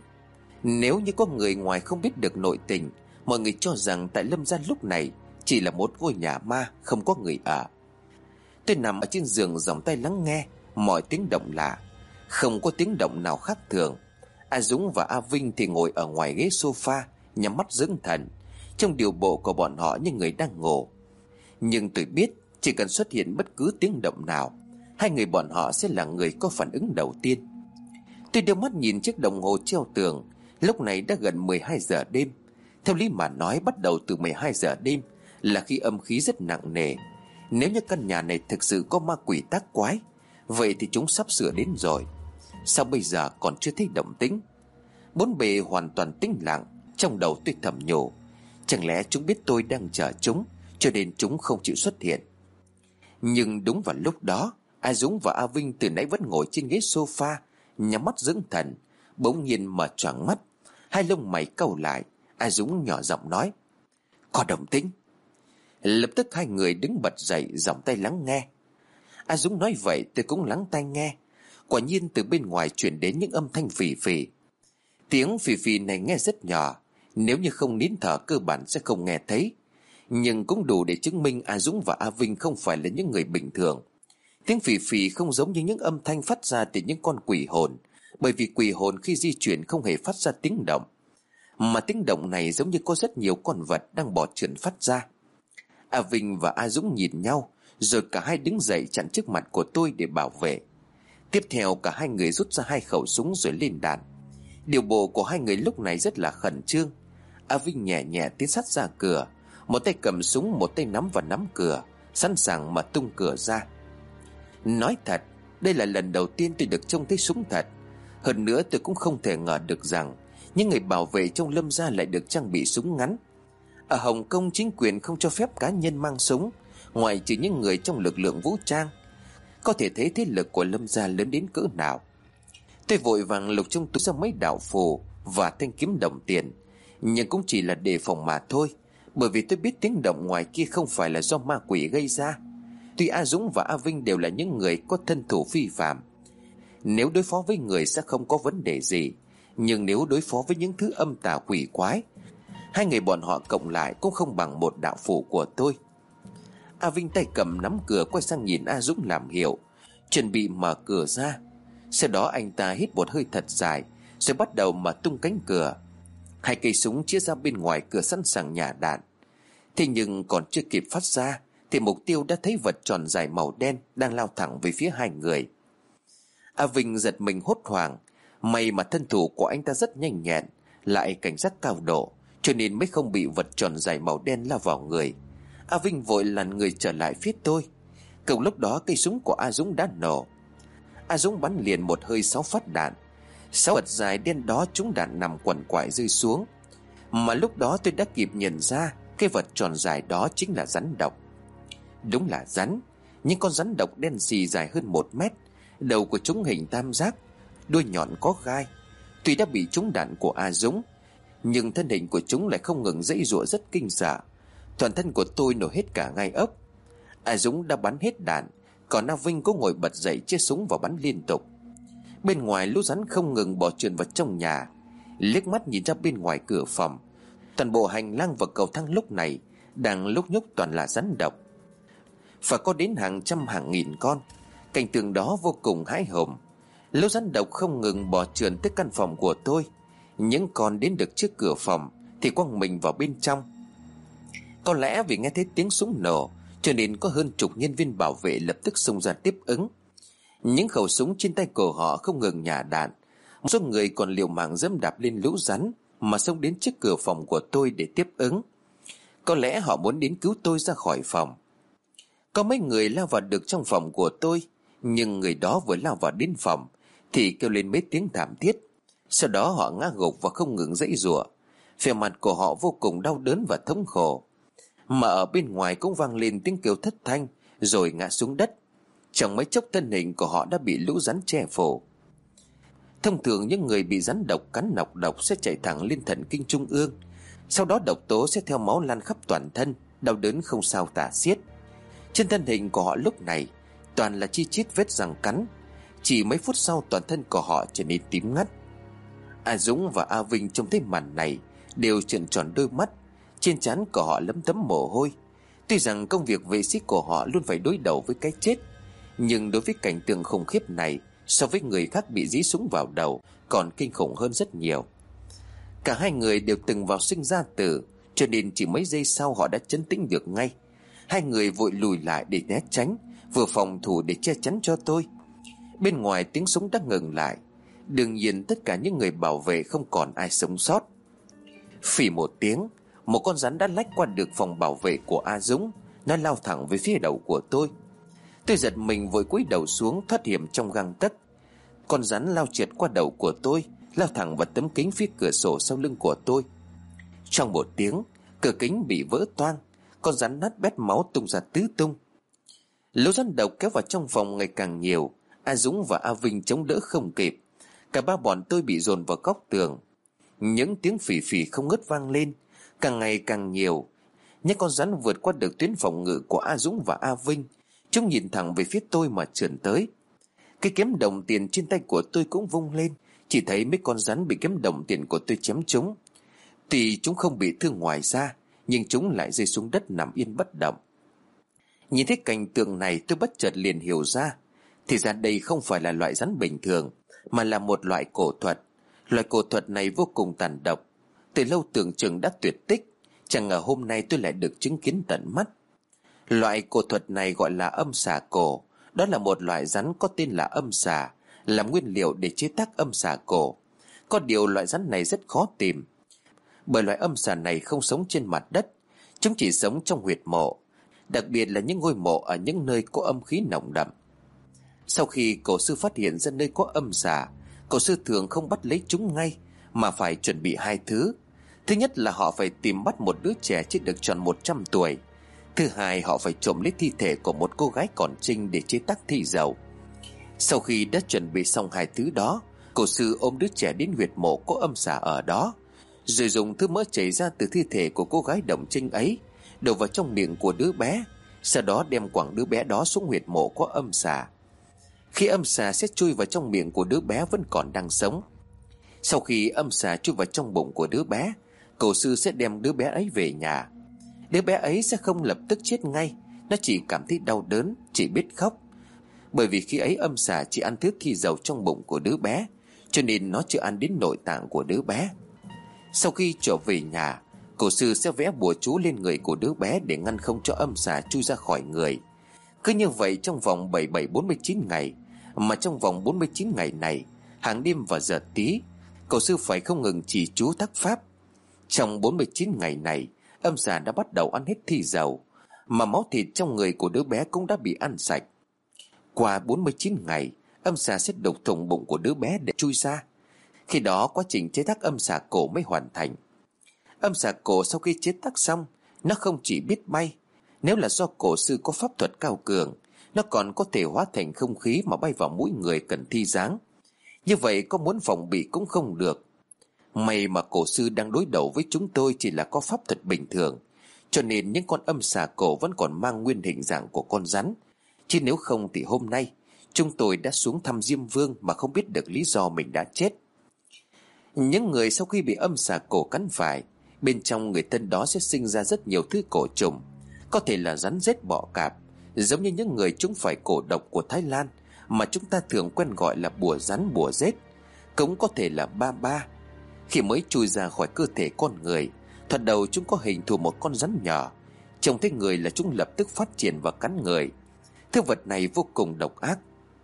Nếu như có người ngoài không biết được nội tình, mọi người cho rằng tại Lâm gia lúc này chỉ là một ngôi nhà ma, không có người ở. Tôi nằm ở trên giường giỏng tay lắng nghe mọi tiếng động lạ. Không có tiếng động nào khác thường. A Dũng và A Vinh thì ngồi ở ngoài ghế sofa, nhắm mắt dưỡng thần. Trong điều bộ của bọn họ như người đang ngủ. Nhưng tôi biết chỉ cần xuất hiện bất cứ tiếng động nào, hai người bọn họ sẽ là người có phản ứng đầu tiên. Tôi đưa mắt nhìn chiếc đồng hồ treo tường. Lúc này đã gần mười hai giờ đêm. Theo lý mà nói, bắt đầu từ mười hai giờ đêm là khi âm khí rất nặng nề. Nếu như căn nhà này thực sự có ma quỷ tác quái, vậy thì chúng sắp sửa đến rồi. Sao bây giờ còn chưa thấy động tĩnh? Bốn bề hoàn toàn tĩnh lặng. Trong đầu tôi thầm nhủ, chẳng lẽ chúng biết tôi đang chờ chúng, cho nên chúng không chịu xuất hiện. Nhưng đúng vào lúc đó, A Dũng và A Vinh từ nãy vẫn ngồi trên ghế sofa, nhắm mắt dưỡng thần, bỗng nhiên mở choàng mắt, hai lông mày cau lại. A Dũng nhỏ giọng nói: Có động tĩnh. Lập tức hai người đứng bật dậy, giọng tay lắng nghe. A Dũng nói vậy tôi cũng lắng tai nghe. Quả nhiên từ bên ngoài truyền đến những âm thanh phì phì. Tiếng phì phì này nghe rất nhỏ, nếu như không nín thở cơ bản sẽ không nghe thấy. Nhưng cũng đủ để chứng minh A Dũng và A Vinh không phải là những người bình thường. Tiếng phì phì không giống như những âm thanh phát ra từ những con quỷ hồn, bởi vì quỷ hồn khi di chuyển không hề phát ra tiếng động, mà tiếng động này giống như có rất nhiều con vật đang bò trườn phát ra. A Vinh và A Dũng nhìn nhau, rồi cả hai đứng dậy chặn trước mặt của tôi để bảo vệ. Tiếp theo cả hai người rút ra hai khẩu súng rồi lên đạn. Điều bộ của hai người lúc này rất là khẩn trương. A Vinh nhẹ nhẹ tiến sát ra cửa, một tay cầm súng, một tay nắm vào nắm cửa, sẵn sàng mà tung cửa ra. Nói thật, đây là lần đầu tiên tôi được trông thấy súng thật. Hơn nữa tôi cũng không thể ngờ được rằng những người bảo vệ trong Lâm gia lại được trang bị súng ngắn. Ở Hồng Kông chính quyền không cho phép cá nhân mang súng, ngoài trừ những người trong lực lượng vũ trang. Có thể thấy thế lực của Lâm gia lớn đến cỡ nào. Tôi vội vàng lục trong túi ra mấy đạo phù và thanh kiếm đồng tiền, nhưng cũng chỉ là đề phòng mà thôi, bởi vì tôi biết tiếng động ngoài kia không phải là do ma quỷ gây ra. Tuy A Dũng và A Vinh đều là những người có thân thủ phi phàm, nếu đối phó với người sẽ không có vấn đề gì, nhưng nếu đối phó với những thứ âm tà quỷ quái, hai người bọn họ cộng lại cũng không bằng một đạo phù của tôi. A Vinh tay cầm nắm cửa quay sang nhìn A Dũng làm hiệu, chuẩn bị mở cửa ra. Sau đó anh ta hít một hơi thật dài, rồi bắt đầu mà tung cánh cửa. Hai cây súng chĩa ra bên ngoài cửa sẵn sàng nhả đạn. Thế nhưng còn chưa kịp phát ra thì mục tiêu đã thấy vật tròn dài màu đen đang lao thẳng về phía hai người. A Vinh giật mình hốt hoảng. May mà thân thủ của anh ta rất nhanh nhẹn, lại cảnh giác cao độ, cho nên mới không bị vật tròn dài màu đen lao vào người. A Vinh vội lăn người trở lại phía tôi. Cùng lúc đó cây súng của A Dũng đã nổ. A Dũng bắn liền một hơi sáu phát đạn. Sáu vật dài đen đó trúng đạn nằm quằn quại rơi xuống. Mà lúc đó tôi đã kịp nhận ra cái vật tròn dài đó chính là rắn độc. Đúng là rắn, nhưng con rắn độc đen xì dài hơn một mét. Đầu của chúng hình tam giác, đuôi nhọn có gai. Tuy đã bị trúng đạn của A Dũng, nhưng thân hình của chúng lại không ngừng giãy giụa rất kinh sợ. Toàn thân của tôi nổi hết cả gai ốc. A Dũng đã bắn hết đạn, còn A Vinh có ngồi bật dậy chia súng và bắn liên tục. Bên ngoài lũ rắn không ngừng bò trườn vào trong nhà. Liếc mắt nhìn ra bên ngoài cửa phòng, toàn bộ hành lang và cầu thang lúc này đang lúc nhúc toàn là rắn độc. Và có đến hàng trăm hàng nghìn con. Cảnh tượng đó vô cùng hãi hùng. Lũ rắn độc không ngừng bò trườn tới căn phòng của tôi. Những con đến được trước cửa phòng thì quăng mình vào bên trong. Có lẽ vì nghe thấy tiếng súng nổ, cho nên có hơn chục nhân viên bảo vệ lập tức xông ra tiếp ứng. Những khẩu súng trên tay của họ không ngừng nhả đạn. Một số người còn liều mạng dẫm đạp lên lũ rắn mà xông đến trước cửa phòng của tôi để tiếp ứng. Có lẽ họ muốn đến cứu tôi ra khỏi phòng. Có mấy người lao vào được trong phòng của tôi, nhưng người đó vừa lao vào đến phòng thì kêu lên mấy tiếng thảm thiết. Sau đó họ ngã gục và không ngừng giãy giụa. Vẻ mặt của họ vô cùng đau đớn và thống khổ. Mà ở bên ngoài cũng vang lên tiếng kêu thất thanh, rồi ngã xuống đất. Chẳng mấy chốc thân hình của họ đã bị lũ rắn che phủ. Thông thường những người bị rắn độc cắn nọc độc sẽ chạy thẳng lên thần kinh trung ương. Sau đó độc tố sẽ theo máu lan khắp toàn thân, đau đớn không sao tả xiết. Trên thân hình của họ lúc này toàn là chi chít vết răng cắn. Chỉ mấy phút sau toàn thân của họ trở nên tím ngắt. A Dũng và A Vinh trông thấy màn này đều trợn tròn đôi mắt. Trên trán của họ lấm tấm mồ hôi. Tuy rằng công việc vệ sĩ của họ luôn phải đối đầu với cái chết, nhưng đối với cảnh tượng khủng khiếp này, so với người khác bị dí súng vào đầu còn kinh khủng hơn rất nhiều. Cả hai người đều từng vào sinh ra tử, cho nên chỉ mấy giây sau họ đã trấn tĩnh được ngay. Hai người vội lùi lại để né tránh, vừa phòng thủ để che chắn cho tôi. Bên ngoài tiếng súng đã ngừng lại. Đương nhiên tất cả những người bảo vệ không còn ai sống sót. Phì một tiếng, một con rắn đã lách qua được phòng bảo vệ của A Dũng. Nó lao thẳng về phía đầu của tôi. Tôi giật mình vội cúi đầu xuống thoát hiểm trong gang tấc. Con rắn lao trượt qua đầu của tôi, lao thẳng vào tấm kính phía cửa sổ sau lưng của tôi. Trong một tiếng, cửa kính bị vỡ toang. Con rắn nát bét máu tung ra tứ tung. Lũ rắn độc kéo vào trong phòng ngày càng nhiều. A Dũng và A Vinh chống đỡ không kịp. Cả ba bọn tôi bị dồn vào góc tường. Những tiếng phì phì không ngớt vang lên, càng ngày càng nhiều. Những con rắn vượt qua được tuyến phòng ngự của A Dũng và A Vinh. Chúng nhìn thẳng về phía tôi mà trườn tới. Cái kiếm đồng tiền trên tay của tôi cũng vung lên. Chỉ thấy mấy con rắn bị kiếm đồng tiền của tôi chém trúng. Tuy chúng không bị thương ngoài da, nhưng chúng lại rơi xuống đất nằm yên bất động. Nhìn thấy cảnh tượng này, tôi bất chợt liền hiểu ra. Thì ra đây không phải là loại rắn bình thường, mà là một loại cổ thuật. Loại cổ thuật này vô cùng tàn độc. Từ lâu tưởng chừng đã tuyệt tích, chẳng ngờ hôm nay tôi lại được chứng kiến tận mắt. Loại cổ thuật này gọi là âm xà cổ. Đó là một loại rắn có tên là âm xà, làm nguyên liệu để chế tác âm xà cổ. Có điều loại rắn này rất khó tìm, bởi loại âm xà này không sống trên mặt đất. Chúng chỉ sống trong huyệt mộ, đặc biệt là những ngôi mộ ở những nơi có âm khí nồng đậm. Sau khi cổ sư phát hiện ra nơi có âm xà, cổ sư thường không bắt lấy chúng ngay, mà phải chuẩn bị hai thứ. Thứ nhất là họ phải tìm bắt một đứa trẻ chưa được tròn một trăm tuổi. Thứ hai, họ phải trộm lấy thi thể của một cô gái còn trinh để chế tác thi dầu. Sau khi đã chuẩn bị xong hai thứ đó, cổ sư ôm đứa trẻ đến huyệt mộ có âm xà ở đó, rồi dùng thứ mỡ chảy ra từ thi thể của cô gái đồng trinh ấy đổ vào trong miệng của đứa bé. Sau đó đem quẳng đứa bé đó xuống huyệt mộ có âm xà. Khi âm xà sẽ chui vào trong miệng của đứa bé vẫn còn đang sống. Sau khi âm xà chui vào trong bụng của đứa bé, cổ sư sẽ đem đứa bé ấy về nhà. Đứa bé ấy sẽ không lập tức chết ngay, nó chỉ cảm thấy đau đớn, chỉ biết khóc. Bởi vì khi ấy âm xà chỉ ăn thứ thi dầu trong bụng của đứa bé, cho nên nó chưa ăn đến nội tạng của đứa bé. Sau khi trở về nhà, cổ sư sẽ vẽ bùa chú lên người của đứa bé để ngăn không cho âm xà chui ra khỏi người. Cứ như vậy trong vòng bảy bảy bốn mươi chín ngày. Mà trong vòng bốn mươi chín ngày này, hàng đêm và giờ tí, cổ sư phải không ngừng chỉ chú tác pháp. Trong bốn mươi chín ngày này, âm xà đã bắt đầu ăn hết thi dầu, mà máu thịt trong người của đứa bé cũng đã bị ăn sạch. Qua bốn mươi chín ngày, âm xà sẽ đục thủng bụng của đứa bé để chui ra. Khi đó quá trình chế tác âm xà cổ mới hoàn thành. Âm xà cổ sau khi chế tác xong, nó không chỉ biết bay. Nếu là do cổ sư có pháp thuật cao cường, nó còn có thể hóa thành không khí mà bay vào mũi người cần thi dáng. Như vậy có muốn phòng bị cũng không được. May mà cổ sư đang đối đầu với chúng tôi chỉ là có pháp thuật bình thường, cho nên những con âm xà cổ vẫn còn mang nguyên hình dạng của con rắn. Chứ nếu không thì hôm nay chúng tôi đã xuống thăm Diêm Vương mà không biết được lý do mình đã chết. Những người sau khi bị âm xà cổ cắn phải, bên trong người thân đó sẽ sinh ra rất nhiều thứ cổ trùng, có thể là rắn rết bọ cạp, giống như những người chúng phải cổ độc của Thái Lan mà chúng ta thường quen gọi là bùa rắn bùa rết, cũng có thể là ba ba. Khi mới chui ra khỏi cơ thể con người, thoạt đầu chúng có hình thù một con rắn nhỏ, trông thấy người là chúng lập tức phát triển và cắn người. Thứ vật này vô cùng độc ác.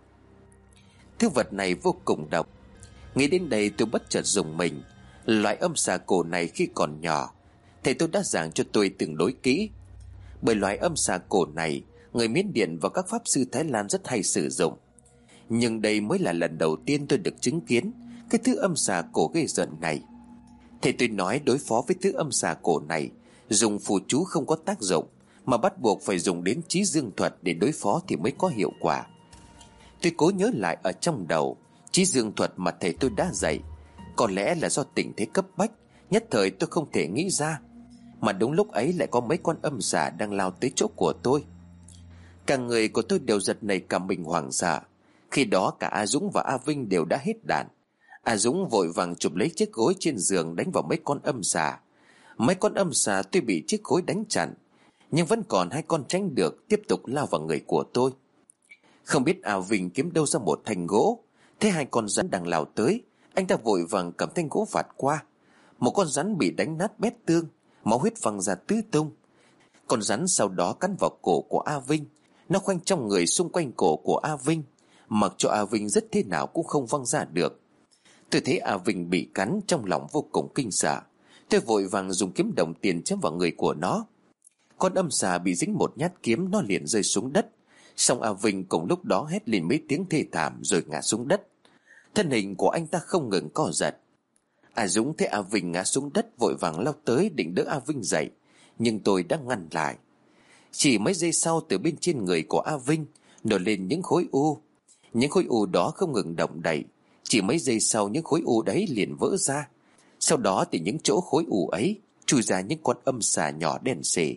Thứ vật này vô cùng độc. Nghĩ đến đây tôi bất chợt rùng mình. Loại âm xà cổ này khi còn nhỏ, thầy tôi đã giảng cho tôi tương đối kỹ. Bởi loại âm xà cổ này, người Miến Điện và các pháp sư Thái Lan rất hay sử dụng. Nhưng đây mới là lần đầu tiên tôi được chứng kiến cái thứ âm xà cổ ghê rợn này. Thầy tôi nói đối phó với thứ âm xà cổ này, dùng phù chú không có tác dụng, mà bắt buộc phải dùng đến trí dương thuật để đối phó thì mới có hiệu quả. Tôi cố nhớ lại ở trong đầu trí dương thuật mà thầy tôi đã dạy. Có lẽ là do tình thế cấp bách, nhất thời tôi không thể nghĩ ra. Mà đúng lúc ấy lại có mấy con âm xà đang lao tới chỗ của tôi. Cả người của tôi đều giật nảy cả mình hoảng sợ. Khi đó cả A Dũng và A Vinh đều đã hết đạn. A Dũng vội vàng chụp lấy chiếc gối trên giường đánh vào mấy con âm xà. Mấy con âm xà tuy bị chiếc gối đánh chặn, nhưng vẫn còn hai con tránh được, tiếp tục lao vào người của tôi. Không biết A Vinh kiếm đâu ra một thanh gỗ, thấy hai con rắn đang lao tới, anh ta vội vàng cầm thanh gỗ vạt qua. Một con rắn bị đánh nát bét tương, máu huyết văng ra tứ tung. Con rắn sau đó cắn vào cổ của A Vinh. Nó khoanh trong người xung quanh cổ của A Vinh, mặc cho A Vinh rất thế nào cũng không văng ra được. Tôi thấy A Vinh bị cắn, trong lòng vô cùng kinh sợ. Tôi vội vàng dùng kiếm đồng tiền chém vào người của nó. Con âm xà bị dính một nhát kiếm, nó liền rơi xuống đất. Xong A Vinh cùng lúc đó hét lên mấy tiếng thê thảm rồi ngã xuống đất. Thân hình của anh ta không ngừng co giật. A Dũng thấy A Vinh ngã xuống đất vội vàng lao tới định đỡ A Vinh dậy, nhưng tôi đã ngăn lại. Chỉ mấy giây sau, từ bên trên người của A Vinh nổi lên những khối u. Những khối u đó không ngừng động đậy. Chỉ mấy giây sau, những khối u đấy liền vỡ ra. Sau đó từ những chỗ khối u ấy chui ra những con âm xà nhỏ đen xì.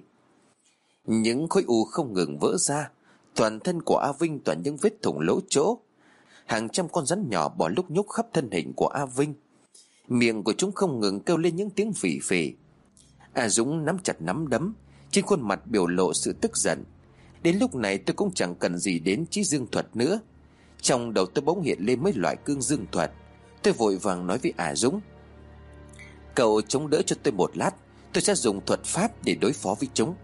Những khối u không ngừng vỡ ra, toàn thân của A Vinh toàn những vết thủng lỗ chỗ. Hàng trăm con rắn nhỏ bò lúc nhúc khắp thân hình của A Vinh. Miệng của chúng không ngừng kêu lên những tiếng phì phì. A Dũng nắm chặt nắm đấm, trên khuôn mặt biểu lộ sự tức giận. Đến lúc này tôi cũng chẳng cần gì đến trí dương thuật nữa. Trong đầu tôi bỗng hiện lên mấy loại cương dương thuật. Tôi vội vàng nói với A Dũng: "Cậu chống đỡ cho tôi một lát, tôi sẽ dùng thuật pháp để đối phó với chúng."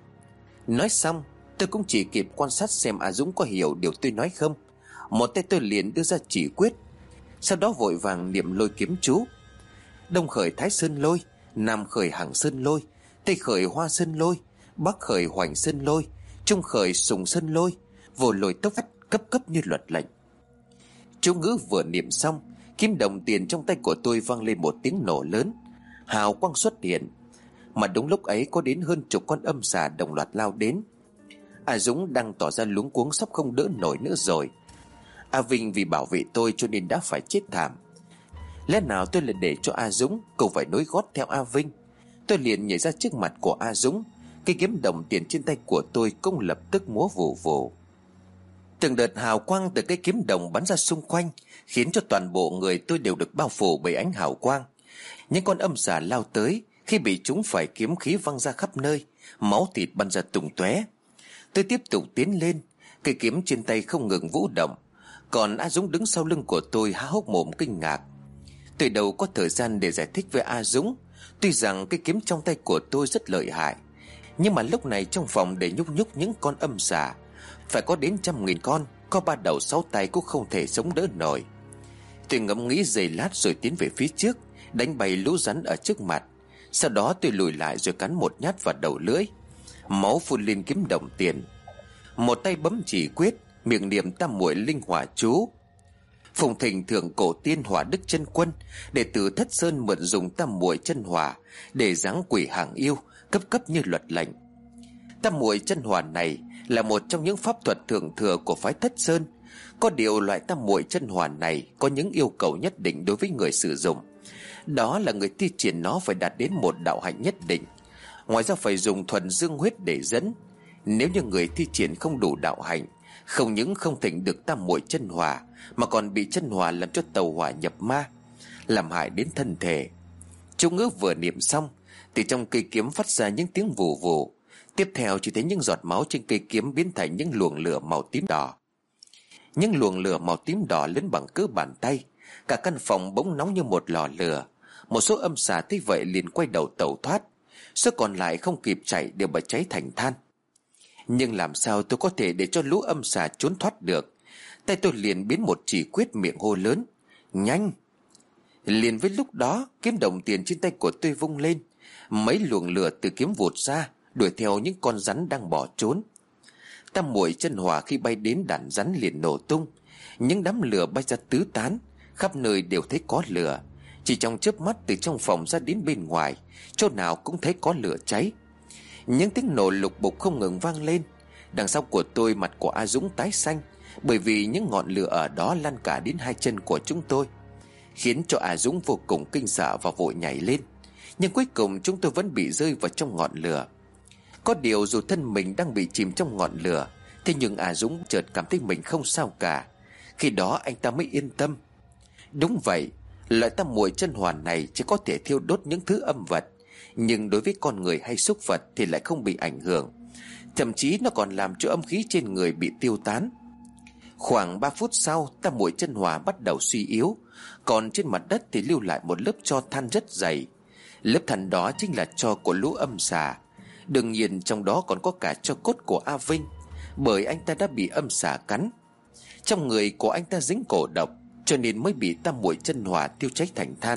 Nói xong, tôi cũng chỉ kịp quan sát xem A Dũng có hiểu điều tôi nói không. Một tay tôi liền đưa ra chỉ quyết, sau đó vội vàng niệm lôi kiếm chú: "Đông khởi Thái Sơn lôi, Nam khởi Hằng Sơn lôi, Tây khởi Hoa Sơn lôi, Bắc khởi Hoành Sơn lôi, Trung khởi Sùng Sơn lôi, vô lôi tốc vắt, cấp cấp như luật lệnh." Chú ngữ vừa niệm xong, kiếm đồng tiền trong tay của tôi vang lên một tiếng nổ lớn, hào quang xuất hiện. Mà đúng lúc ấy có đến hơn chục con âm xà đồng loạt lao đến. A Dũng đang tỏ ra luống cuống sắp không đỡ nổi nữa rồi. A Vinh vì bảo vệ tôi cho nên đã phải chết thảm. Lẽ nào tôi lại để cho A Dũng cậu phải nối gót theo A Vinh? Tôi liền nhảy ra trước mặt của A Dũng. Cái kiếm đồng tiền trên tay của tôi cũng lập tức múa vù vù. Từng đợt hào quang từ cái kiếm đồng bắn ra xung quanh, khiến cho toàn bộ người tôi đều được bao phủ bởi ánh hào quang. Những con âm xà lao tới, khi bị chúng phải kiếm khí văng ra khắp nơi, máu thịt bắn ra tung tóe. Tôi tiếp tục tiến lên, cây kiếm trên tay không ngừng vũ động, còn A Dũng đứng sau lưng của tôi há hốc mồm kinh ngạc. Tôi đâu có thời gian để giải thích với A Dũng. Tuy rằng cái kiếm trong tay của tôi rất lợi hại, nhưng mà lúc này trong phòng để nhúc nhúc những con âm xà phải có đến trăm nghìn con, có ba đầu sáu tay cũng không thể sống đỡ nổi. Tôi ngẫm nghĩ giây lát rồi tiến về phía trước, đánh bay lũ rắn ở trước mặt. Sau đó tôi lùi lại rồi cắn một nhát vào đầu lưỡi. Máu phun lên kiếm đồng tiền. Một tay bấm chỉ quyết, miệng niệm tam muội linh hỏa chú. Phùng thịnh thượng cổ tiên hỏa đức chân quân, đệ tử Thất Sơn mượn dùng tam muội chân hỏa để giáng quỷ hàng yêu, cấp cấp như luật lệnh. Tam muội chân hỏa này là một trong những pháp thuật thượng thừa của phái Thất Sơn. Có điều loại tam muội chân hỏa này có những yêu cầu nhất định đối với người sử dụng. Đó là người thi triển nó phải đạt đến một đạo hạnh nhất định. Ngoài ra phải dùng thuần dương huyết để dẫn. Nếu như người thi triển không đủ đạo hạnh, không những không thành được tam muội chân hỏa, mà còn bị chân hỏa làm cho tàu hỏa nhập ma, làm hại đến thân thể. Chú ngữ vừa niệm xong thì trong cây kiếm phát ra những tiếng vù vù. Tiếp theo chỉ thấy những giọt máu trên cây kiếm biến thành những luồng lửa màu tím đỏ. Những luồng lửa màu tím đỏ lớn bằng cỡ bàn tay. Cả căn phòng bỗng nóng như một lò lửa. Một số âm xà thấy vậy liền quay đầu tẩu thoát. Số còn lại không kịp chạy đều bị cháy thành than. Nhưng làm sao tôi có thể để cho lũ âm xà trốn thoát được? Tay tôi liền biến một chỉ quyết, miệng hô lớn: nhanh! Liền với lúc đó, kiếm đồng tiền trên tay của tôi vung lên. Mấy luồng lửa từ kiếm vụt ra, đuổi theo những con rắn đang bỏ trốn. Tam muội chân hỏa khi bay đến đàn rắn liền nổ tung. Những đám lửa bay ra tứ tán, khắp nơi đều thấy có lửa. Chỉ trong chớp mắt, từ trong phòng ra đến bên ngoài, chỗ nào cũng thấy có lửa cháy. Những tiếng nổ lục bục không ngừng vang lên. Đằng sau của tôi, mặt của A Dũng tái xanh, bởi vì những ngọn lửa ở đó lan cả đến hai chân của chúng tôi, khiến cho A Dũng vô cùng kinh sợ và vội nhảy lên. Nhưng cuối cùng chúng tôi vẫn bị rơi vào trong ngọn lửa. Có điều dù thân mình đang bị chìm trong ngọn lửa, thế nhưng A Dũng chợt cảm thấy mình không sao cả. Khi đó anh ta mới yên tâm. Đúng vậy, loại tam muội chân hỏa này chỉ có thể thiêu đốt những thứ âm vật, nhưng đối với con người hay súc vật thì lại không bị ảnh hưởng. Thậm chí nó còn làm cho âm khí trên người bị tiêu tán. Khoảng ba phút sau, tam muội chân hỏa bắt đầu suy yếu. Còn trên mặt đất thì lưu lại một lớp tro than rất dày. Lớp than đó chính là tro của lũ âm xà. Đương nhiên trong đó còn có cả tro cốt của A Vinh, bởi anh ta đã bị âm xà cắn. Trong người của anh ta dính cổ độc, cho nên mới bị tam muội chân hỏa tiêu cháy thành than.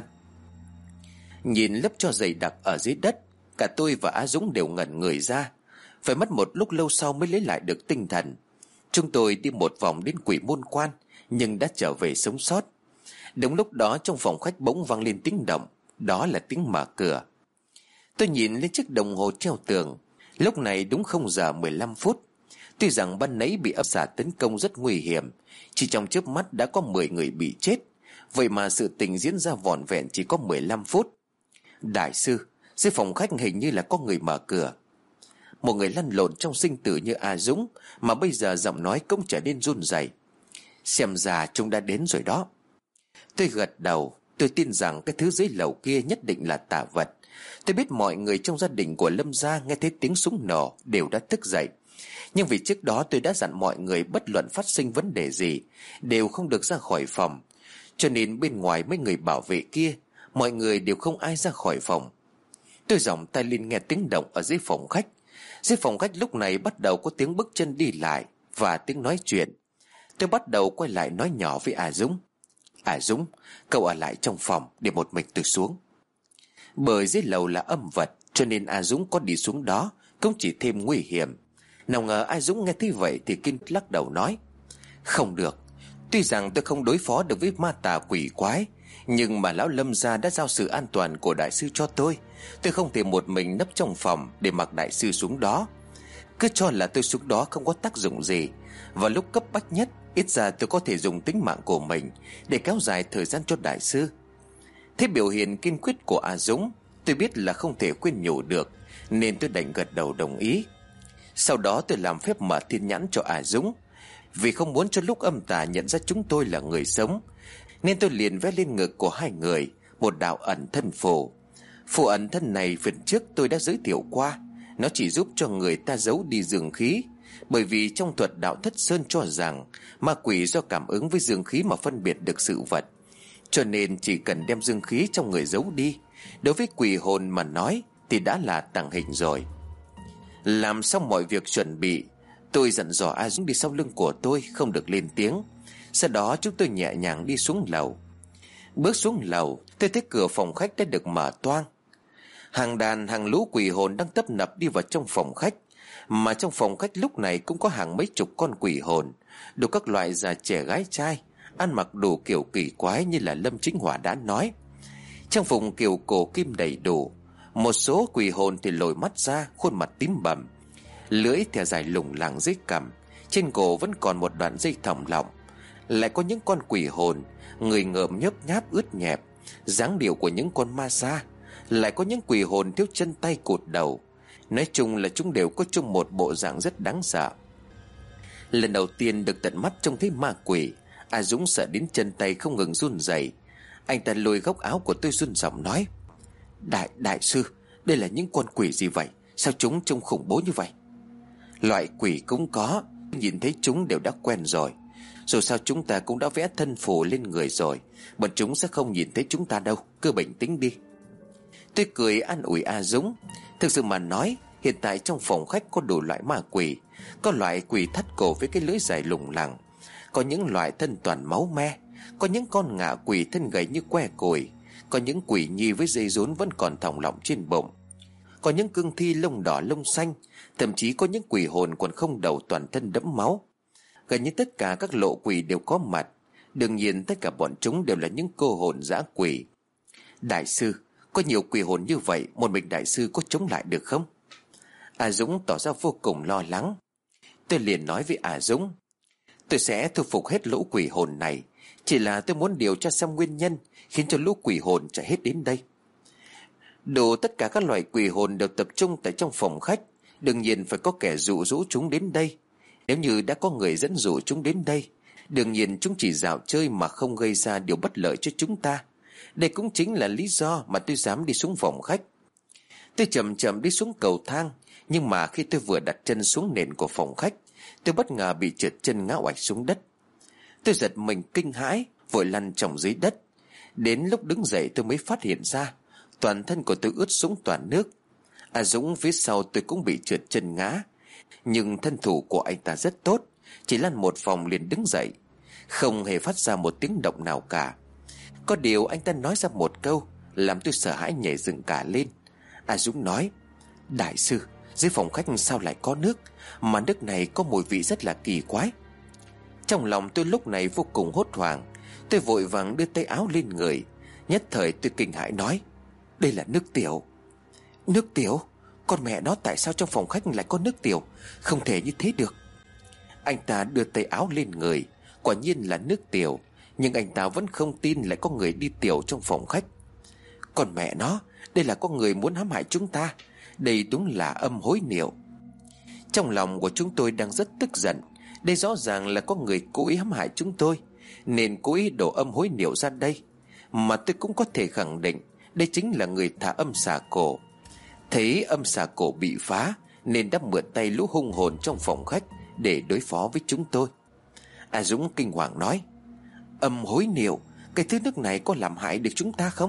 Nhìn lớp tro dày đặc ở dưới đất, cả tôi và Á Dũng đều ngẩn người ra. Phải mất một lúc lâu sau mới lấy lại được tinh thần. Chúng tôi đi một vòng đến Quỷ Môn Quan, nhưng đã trở về sống sót. Đúng lúc đó trong phòng khách bỗng vang lên tiếng động. Đó là tiếng mở cửa. Tôi nhìn lên chiếc đồng hồ treo tường. Lúc này đúng không giờ mười lăm phút. Tuy rằng ban nãy bị âm xà tấn công rất nguy hiểm, chỉ trong chớp mắt đã có mười người bị chết. Vậy mà sự tình diễn ra vỏn vẹn chỉ có mười lăm phút. Đại sư, dưới phòng khách hình như là có người mở cửa. Một người lăn lộn trong sinh tử như A Dũng mà bây giờ giọng nói cũng trở nên run rẩy. Xem ra chúng đã đến rồi đó. Tôi gật đầu. Tôi tin rằng cái thứ dưới lầu kia nhất định là tà vật. Tôi biết mọi người trong gia đình của Lâm gia nghe thấy tiếng súng nổ đều đã thức dậy. Nhưng vì trước đó tôi đã dặn mọi người bất luận phát sinh vấn đề gì đều không được ra khỏi phòng, cho nên bên ngoài mấy người bảo vệ kia, mọi người đều không ai ra khỏi phòng. Tôi giỏng tay lên nghe tiếng động ở dưới phòng khách. Dưới phòng khách lúc này bắt đầu có tiếng bước chân đi lại và tiếng nói chuyện. Tôi bắt đầu quay lại nói nhỏ với A Dũng: À Dũng, cậu ở lại trong phòng để một mình tôi xuống. Bởi dưới lầu là âm vật, cho nên A Dũng có đi xuống đó cũng chỉ thêm nguy hiểm. Nào ngờ A Dũng nghe thấy vậy thì kiên lắc đầu nói: Không được. Tuy rằng tôi không đối phó được với ma tà quỷ quái, nhưng mà lão Lâm gia đã giao sự an toàn của đại sư cho tôi. Tôi không thể một mình nấp trong phòng để mặc đại sư xuống đó. Cứ cho là tôi xuống đó không có tác dụng gì, và lúc cấp bách nhất, ít ra tôi có thể dùng tính mạng của mình để kéo dài thời gian cho đại sư. Thế biểu hiện kiên quyết của A Dũng, tôi biết là không thể khuyên nhủ được, nên tôi đành gật đầu đồng ý. Sau đó tôi làm phép mở thiên nhãn cho A Dũng. Vì không muốn cho lúc âm tà nhận ra chúng tôi là người sống, nên tôi liền vẽ lên ngực của hai người một đạo ẩn thân phù. Phù ẩn thân này phần trước tôi đã giới thiệu qua. Nó chỉ giúp cho người ta giấu đi dương khí. Bởi vì trong thuật đạo Thất Sơn cho rằng ma quỷ do cảm ứng với dương khí mà phân biệt được sự vật, cho nên chỉ cần đem dương khí trong người giấu đi, đối với quỷ hồn mà nói thì đã là tàng hình rồi. Làm xong mọi việc chuẩn bị, tôi dặn dò A Dũng đi sau lưng của tôi không được lên tiếng. Sau đó chúng tôi nhẹ nhàng đi xuống lầu. Bước xuống lầu, tôi thấy cửa phòng khách đã được mở toang. Hàng đàn hàng lũ quỷ hồn đang tấp nập đi vào trong phòng khách. Mà trong phòng khách lúc này cũng có hàng mấy chục con quỷ hồn, đủ các loại già trẻ gái trai, ăn mặc đủ kiểu kỳ quái như là Lâm Chính Hòa đã nói. Trang phục kiểu cổ kim đầy đủ. Một số quỷ hồn thì lồi mắt ra, khuôn mặt tím bầm, lưỡi thè dài lủng lẳng dưới cằm, trên cổ vẫn còn một đoạn dây thòng lọng. Lại có những con quỷ hồn người ngợm nhớp nháp ướt nhẹp, dáng điệu của những con ma sa. Lại có những quỷ hồn thiếu chân tay cụt đầu. Nói chung là chúng đều có chung một bộ dạng rất đáng sợ. Lần đầu tiên được tận mắt trông thấy ma quỷ, A Dũng sợ đến chân tay không ngừng run rẩy. Anh ta lôi góc áo của tôi run giọng nói: Đại đại sư, đây là những con quỷ gì vậy? Sao chúng trông khủng bố như vậy? Loại quỷ cũng có, nhìn thấy chúng đều đã quen rồi. Dù sao chúng ta cũng đã vẽ thân phù lên người rồi, bọn chúng sẽ không nhìn thấy chúng ta đâu, cứ bình tĩnh đi. Tôi cười an ủi A Dũng. Thực sự mà nói, hiện tại trong phòng khách có đủ loại ma quỷ. Có loại quỷ thắt cổ với cái lưỡi dài lủng lẳng, có những loại thân toàn máu me, có những con ngạ quỷ thân gầy như que củi, có những quỷ nhi với dây rốn vẫn còn thòng lọng trên bụng, có những cương thi lông đỏ lông xanh, thậm chí có những quỷ hồn còn không đầu toàn thân đẫm máu. Gần như tất cả các lộ quỷ đều có mặt. Đương nhiên tất cả bọn chúng đều là những cô hồn dã quỷ. Đại sư, có nhiều quỷ hồn như vậy, một mình đại sư có chống lại được không? A Dũng tỏ ra vô cùng lo lắng. Tôi liền nói với A Dũng: Tôi sẽ thu phục hết lũ quỷ hồn này. Chỉ là tôi muốn điều tra xem nguyên nhân khiến cho lũ quỷ hồn chạy hết đến đây. Đủ tất cả các loại quỷ hồn đều tập trung tại trong phòng khách. Đương nhiên phải có kẻ dụ dỗ chúng đến đây. Nếu như đã có người dẫn dụ chúng đến đây, đương nhiên chúng chỉ dạo chơi mà không gây ra điều bất lợi cho chúng ta. Đây cũng chính là lý do mà tôi dám đi xuống phòng khách. Tôi chậm chậm đi xuống cầu thang. Nhưng mà khi tôi vừa đặt chân xuống nền của phòng khách, tôi bất ngờ bị trượt chân ngã oạch xuống đất. Tôi giật mình kinh hãi, vội lăn chồng dưới đất. Đến lúc đứng dậy tôi mới phát hiện ra toàn thân của tôi ướt sũng toàn nước. A Dũng phía sau tôi cũng bị trượt chân ngã, nhưng thân thủ của anh ta rất tốt, chỉ lăn một vòng liền đứng dậy, không hề phát ra một tiếng động nào cả. Có điều anh ta nói ra một câu làm tôi sợ hãi nhảy dựng cả lên. A Dũng nói: Đại sư, dưới phòng khách sao lại có nước, mà nước này có mùi vị rất là kỳ quái. Trong lòng tôi lúc này vô cùng hốt hoảng. Tôi vội vàng đưa tay áo lên người. Nhất thời tôi kinh hãi nói: Đây là nước tiểu. Nước tiểu? Con mẹ nó, tại sao trong phòng khách lại có nước tiểu? Không thể như thế được. Anh ta đưa tay áo lên người. Quả nhiên là nước tiểu. Nhưng anh ta vẫn không tin lại có người đi tiểu trong phòng khách. Con mẹ nó, đây là có người muốn hãm hại chúng ta. Đây đúng là âm hối niệu. Trong lòng của chúng tôi đang rất tức giận. Đây rõ ràng là có người cố ý hãm hại chúng tôi, nên cố ý đổ âm hối niệu ra đây. Mà tôi cũng có thể khẳng định đây chính là người thả âm xà cổ. Thấy âm xà cổ bị phá nên đã mượn tay lũ hung hồn trong phòng khách để đối phó với chúng tôi. A Dũng kinh hoàng nói: Âm hối niệu? Cái thứ nước này có làm hại được chúng ta không?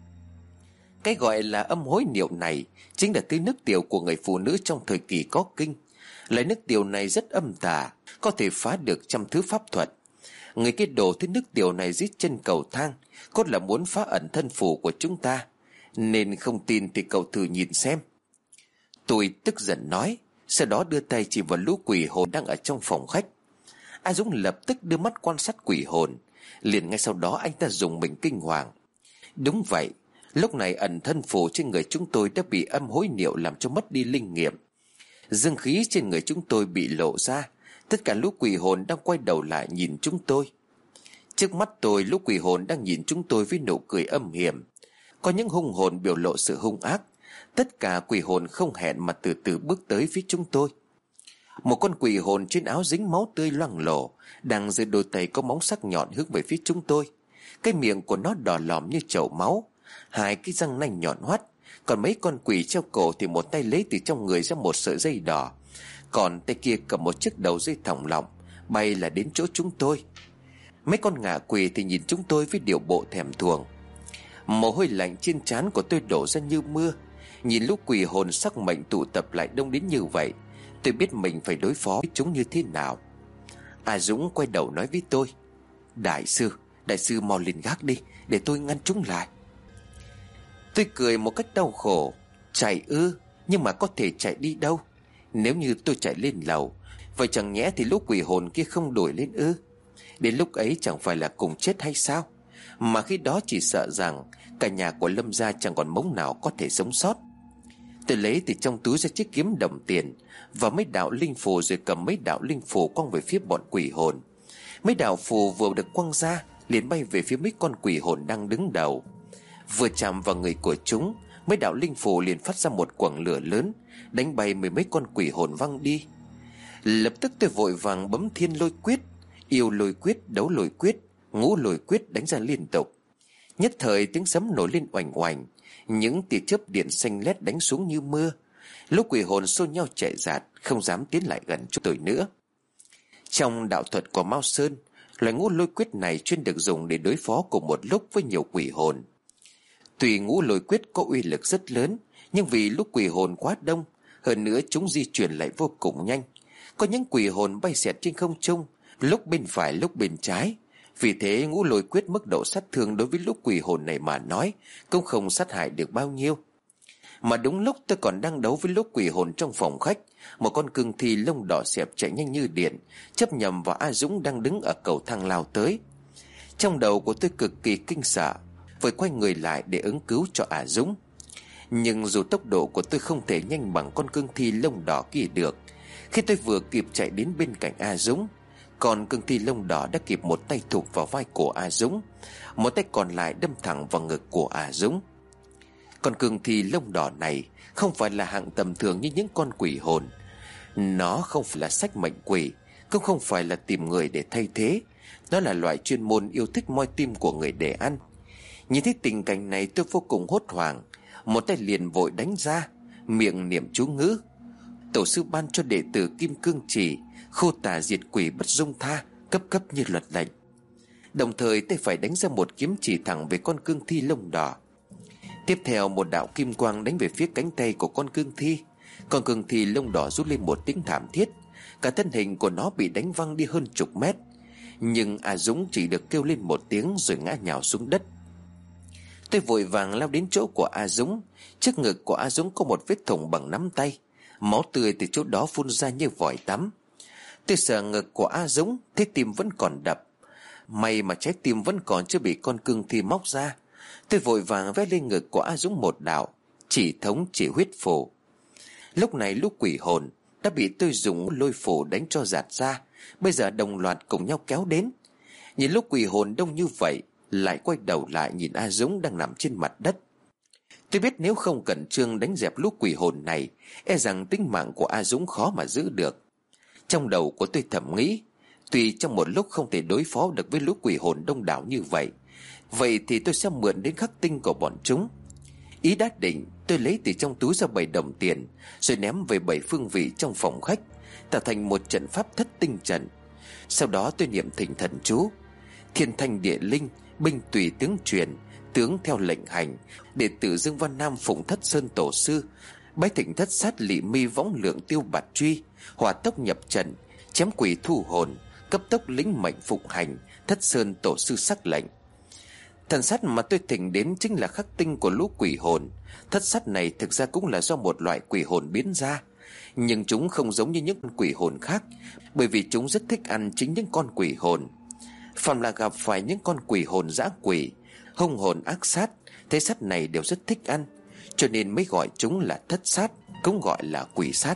Cái gọi là âm hối niệu này chính là thứ nước tiểu của người phụ nữ trong thời kỳ có kinh. Loại nước tiểu này rất âm tà, có thể phá được trăm thứ pháp thuật. Người kia đổ thứ nước tiểu này dưới chân cầu thang, cốt là muốn phá ẩn thân phù của chúng ta. Nên không tin thì cậu thử nhìn xem. Tôi tức giận nói, sau đó đưa tay chỉ vào lũ quỷ hồn đang ở trong phòng khách. A Dũng lập tức đưa mắt quan sát quỷ hồn. Liền ngay sau đó anh ta dùng mình kinh hoàng. Đúng vậy, lúc này ẩn thân phù trên người chúng tôi đã bị âm hối niệu làm cho mất đi linh nghiệm. Dương khí trên người chúng tôi bị lộ ra. Tất cả lũ quỷ hồn đang quay đầu lại nhìn chúng tôi. Trước mắt tôi, lũ quỷ hồn đang nhìn chúng tôi với nụ cười âm hiểm. Có những hung hồn biểu lộ sự hung ác. Tất cả quỷ hồn không hẹn mà từ từ bước tới phía chúng tôi. Một con quỷ hồn trên áo dính máu tươi loang lổ, đang giơ đôi tay có móng sắc nhọn hướng về phía chúng tôi. Cái miệng của nó đỏ lòm như chậu máu, hai cái răng nanh nhọn hoắt. Còn mấy con quỷ treo cổ thì một tay lấy từ trong người ra một sợi dây đỏ, còn tay kia cầm một chiếc đầu dây thòng lọng, bay là đến chỗ chúng tôi. Mấy con ngạ quỷ thì nhìn chúng tôi với điệu bộ thèm thuồng. Mồ hôi lạnh trên trán của tôi đổ ra như mưa. Nhìn lũ quỷ hồn sắc mệnh tụ tập lại đông đến như vậy, tôi biết mình phải đối phó với chúng như thế nào. A Dũng quay đầu nói với tôi: Đại sư, đại sư mau lên gác đi, để tôi ngăn chúng lại. Tôi cười một cách đau khổ. Chạy ư? Nhưng mà có thể chạy đi đâu? Nếu như tôi chạy lên lầu, vậy chẳng nhẽ thì lũ quỷ hồn kia không đuổi lên ư? Đến lúc ấy chẳng phải là cùng chết hay sao? Mà khi đó chỉ sợ rằng cả nhà của Lâm gia chẳng còn mống nào có thể sống sót. Tôi lấy từ trong túi ra chiếc kiếm đồng tiền và mấy đạo linh phù, rồi cầm mấy đạo linh phù quăng về phía bọn quỷ hồn. Mấy đạo phù vừa được quăng ra liền bay về phía mấy con quỷ hồn đang đứng đầu. Vừa chạm vào người của chúng, mấy đạo linh phù liền phát ra một quầng lửa lớn, đánh bay mười mấy con quỷ hồn văng đi. Lập tức tôi vội vàng bấm thiên lôi quyết, yêu lôi quyết, đấu lôi quyết, ngũ lôi quyết đánh ra liên tục. Nhất thời tiếng sấm nổi lên oành oành, những tia chớp điện xanh lét đánh xuống như mưa. Lũ quỷ hồn xô nhau chạy dạt, không dám tiến lại gần chúng tôi nữa. Trong đạo thuật của Mao Sơn, loại ngũ lôi quyết này chuyên được dùng để đối phó cùng một lúc với nhiều quỷ hồn. Tuy ngũ lôi quyết có uy lực rất lớn, nhưng vì lúc quỷ hồn quá đông, hơn nữa chúng di chuyển lại vô cùng nhanh. Có những quỷ hồn bay xẹt trên không trung, lúc bên phải lúc bên trái. Vì thế ngũ lôi quyết mức độ sát thương đối với lũ quỷ hồn này mà nói cũng không sát hại được bao nhiêu. Mà đúng lúc tôi còn đang đấu với lũ quỷ hồn trong phòng khách, một con cương thi lông đỏ xẹp chạy nhanh như điện, chấp nhầm vào A Dũng đang đứng ở cầu thang lao tới. Trong đầu của tôi cực kỳ kinh sợ, vội quay người lại để ứng cứu cho A Dũng. Nhưng dù tốc độ của tôi không thể nhanh bằng con cương thi lông đỏ kia được, khi tôi vừa kịp chạy đến bên cạnh A Dũng, còn cương thi lông đỏ đã kịp một tay thụp vào vai của A Dũng, một tay còn lại đâm thẳng vào ngực của A Dũng. Con cương thi lông đỏ này không phải là hạng tầm thường như những con quỷ hồn. Nó không phải là sách mệnh quỷ, cũng không phải là tìm người để thay thế. Nó là loại chuyên môn yêu thích moi tim của người để ăn. Nhìn thấy tình cảnh này tôi vô cùng hốt hoảng, một tay liền vội đánh ra, miệng niệm chú ngữ: Tổ sư ban cho đệ tử kim cương chỉ, khô tà diệt quỷ bất dung tha, cấp cấp như luật lệnh. Đồng thời tay phải đánh ra một kiếm chỉ thẳng về con cương thi lông đỏ. Tiếp theo một đạo kim quang đánh về phía cánh tay của con cương thi. Con cương thi lông đỏ rút lên một tiếng thảm thiết, cả thân hình của nó bị đánh văng đi hơn chục mét. Nhưng A Dũng chỉ được kêu lên một tiếng rồi ngã nhào xuống đất. Tôi vội vàng lao đến chỗ của A Dũng. Trước ngực của A Dũng có một vết thủng bằng nắm tay, máu tươi từ chỗ đó phun ra như vòi tắm. Tôi sờ ngực của A Dũng, thấy tim vẫn còn đập. May mà trái tim vẫn còn chưa bị con cương thi móc ra. Tôi vội vàng vẽ lên ngực của A Dũng một đạo chỉ thống chỉ huyết phù. Lúc này lũ quỷ hồn đã bị tôi dùng lôi phù đánh cho giạt ra, bây giờ đồng loạt cùng nhau kéo đến. Nhìn lúc quỷ hồn đông như vậy, lại quay đầu lại nhìn A Dũng đang nằm trên mặt đất. Tôi biết nếu không cẩn trương đánh dẹp lũ quỷ hồn này, e rằng tính mạng của A Dũng khó mà giữ được. Trong đầu của tôi thầm nghĩ, tuy trong một lúc không thể đối phó được với lũ quỷ hồn đông đảo như vậy, vậy thì tôi sẽ mượn đến khắc tinh của bọn chúng. Ý đã định, tôi lấy từ trong túi ra bảy đồng tiền, rồi ném về bảy phương vị trong phòng khách, tạo thành một trận pháp thất tinh trận. Sau đó tôi niệm thỉnh thần chú: Thiên thanh địa linh, binh tùy tướng truyền, tướng theo lệnh hành. Đệ tử Dương Văn Nam phụng thất sơn tổ sư, bái thỉnh thất sát lị mi võng lượng tiêu bạt truy, hỏa tốc nhập trận, chém quỷ thu hồn, cấp tốc lĩnh mệnh phụng hành. Thất sơn tổ sư sắc lệnh. Thần sắt mà tôi thỉnh đến chính là khắc tinh của lũ quỷ hồn. Thất sắt này thực ra cũng là do một loại quỷ hồn biến ra, nhưng chúng không giống như những con quỷ hồn khác, bởi vì chúng rất thích ăn chính những con quỷ hồn. Phàm là gặp phải những con quỷ hồn dã quỷ, hung hồn ác sát, thế sắt này đều rất thích ăn, cho nên mới gọi chúng là thất sát, cũng gọi là quỷ sát.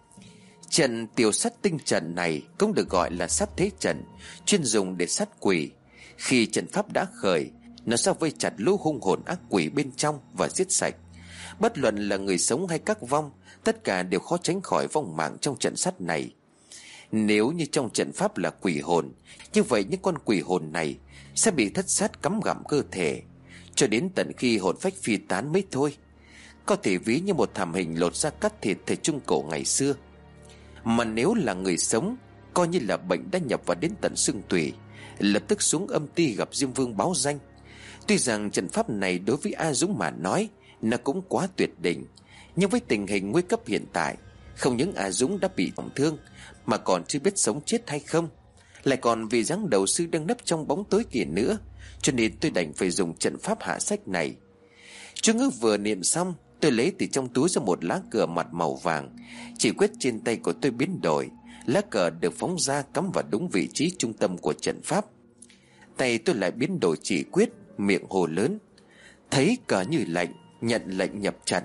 Trận tiêu sát tinh trận này cũng được gọi là sát thế trận, chuyên dùng để sát quỷ. Khi trận pháp đã khởi, nó sẽ vây chặt lũ hung hồn ác quỷ bên trong và giết sạch. Bất luận là người sống hay các vong, tất cả đều khó tránh khỏi vong mạng trong trận sát này. Nếu như trong trận pháp là quỷ hồn, như vậy những con quỷ hồn này sẽ bị thất sát cắm gặm cơ thể, cho đến tận khi hồn phách phi tán mới thôi. Có thể ví như một thảm hình lột da cắt thịt thời Trung Cổ ngày xưa. Mà nếu là người sống, coi như là bệnh đã nhập vào đến tận xương tủy, lập tức xuống âm ty gặp Diêm Vương báo danh. Tuy rằng trận pháp này đối với A Dũng mà nói nó cũng quá tuyệt đỉnh, nhưng với tình hình nguy cấp hiện tại, không những A Dũng đã bị trọng thương, mà còn chưa biết sống chết hay không, lại còn vì dáng đầu sư đang nấp trong bóng tối kia nữa, cho nên tôi đành phải dùng trận pháp hạ sách này. Chú ngữ vừa niệm xong, Tôi lấy từ trong túi ra một lá cờ mặt màu vàng. Chỉ quyết trên tay của tôi biến đổi. Lá cờ được phóng ra cắm vào đúng vị trí trung tâm của trận pháp. Tay tôi lại biến đổi chỉ quyết, miệng hồ lớn: thấy cờ như lệnh, nhận lệnh nhập trận.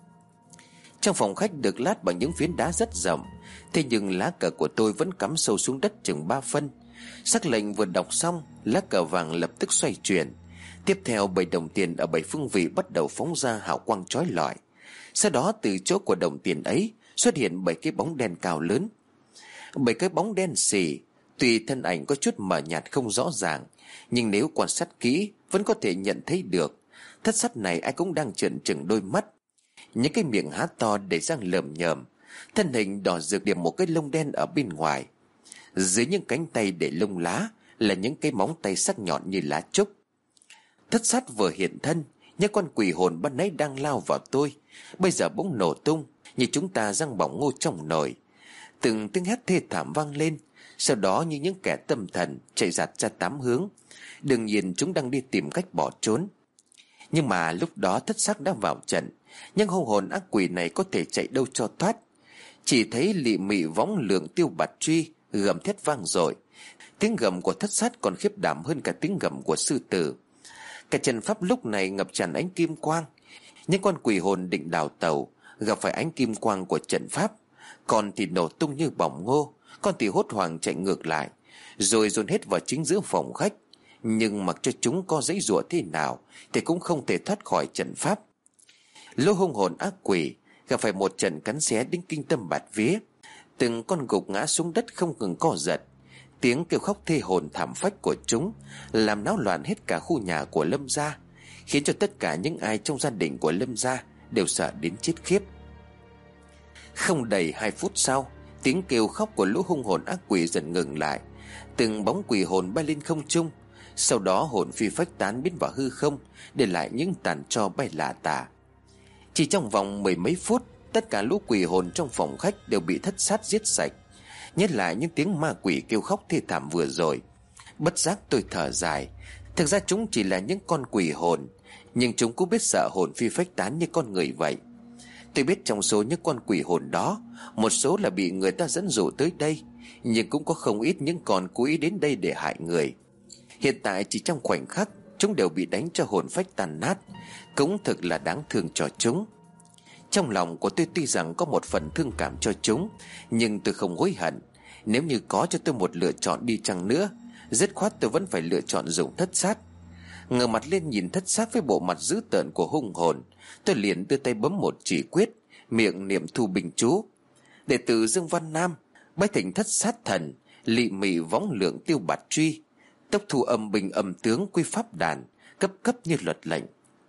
Trong phòng khách được lát bằng những phiến đá rất rộng, thế nhưng lá cờ của tôi vẫn cắm sâu xuống đất chừng ba phân. Sắc lệnh vừa đọc xong, lá cờ vàng lập tức xoay chuyển. Tiếp theo bảy đồng tiền ở bảy phương vị bắt đầu phóng ra hào quang chói lọi. Sau đó từ chỗ của đồng tiền ấy xuất hiện bảy cái bóng đen cao lớn. Bảy cái bóng đen xì, tuy thân ảnh có chút mờ nhạt không rõ ràng, nhưng nếu quan sát kỹ vẫn có thể nhận thấy được thất sát này ai cũng đang trợn trừng đôi mắt, những cái miệng há to để răng lởm nhởm, thân hình đỏ rực điểm một cái lông đen ở bên ngoài. Dưới những cánh tay để lông lá là những cái móng tay sắc nhọn như lá trúc. Thất sát vừa hiện thân, những con quỷ hồn ban nãy đang lao vào tôi bây giờ bỗng nổ tung như chúng ta răng bỏng ngô trong nồi. Từng tiếng hét thê thảm vang lên, sau đó như những kẻ tâm thần chạy giạt ra tám hướng. Đương nhiên chúng đang đi tìm cách bỏ trốn. Nhưng mà lúc đó thất sắc đã vào trận, nhưng hung hồn ác quỷ này có thể chạy đâu cho thoát. Chỉ thấy lị mị võng lượng tiêu bạt truy gầm thét vang dội. Tiếng gầm của thất sát còn khiếp đảm hơn cả tiếng gầm của sư tử. Cả trận pháp lúc này ngập tràn ánh kim quang. Những con quỷ hồn định đào tàu gặp phải ánh kim quang của trận pháp, con thì nổ tung như bỏng ngô, con thì hốt hoảng chạy ngược lại, rồi dồn hết vào chính giữa phòng khách. Nhưng mặc cho chúng có giãy giụa thế nào thì cũng không thể thoát khỏi trận pháp. Lũ hung hồn ác quỷ gặp phải một trận cắn xé đến kinh tâm bạt vía. Từng con gục ngã xuống đất không ngừng co giật. Tiếng kêu khóc thê hồn thảm phách của chúng làm náo loạn hết cả khu nhà của Lâm gia, khiến cho tất cả những ai trong gia đình của Lâm gia đều sợ đến chết khiếp. Không đầy hai phút sau, tiếng kêu khóc của lũ hung hồn ác quỷ dần ngừng lại. Từng bóng quỷ hồn bay lên không trung, sau đó hồn phi phách tán biến vào hư không, để lại những tàn tro bay lả tả. Chỉ trong vòng mười mấy phút, tất cả lũ quỷ hồn trong phòng khách đều bị thất sát giết sạch. Nhớ lại những tiếng ma quỷ kêu khóc thê thảm vừa rồi, bất giác tôi thở dài. Thực ra chúng chỉ là những con quỷ hồn, nhưng chúng cũng biết sợ hồn phi phách tán như con người vậy. Tôi biết trong số những con quỷ hồn đó, một số là bị người ta dẫn dụ tới đây, nhưng cũng có không ít những con cố ý đến đây để hại người. Hiện tại chỉ trong khoảnh khắc chúng đều bị đánh cho hồn phách tàn nát, cũng thực là đáng thương cho chúng. Trong lòng của tôi tuy rằng có một phần thương cảm cho chúng, nhưng tôi không hối hận. Nếu như có cho tôi một lựa chọn đi chăng nữa, dứt khoát tôi vẫn phải lựa chọn dùng thất sát. Ngửa mặt lên nhìn thất sát với bộ mặt dữ tợn của hung hồn, tôi liền đưa tay bấm một chỉ quyết, miệng niệm thu bình chú. Đệ tử Dương Văn Nam bái thỉnh thất sát thần, lị mị võng lượng tiêu bạt truy, tốc thu âm bình âm tướng quy pháp đàn, cấp cấp như luật lệnh.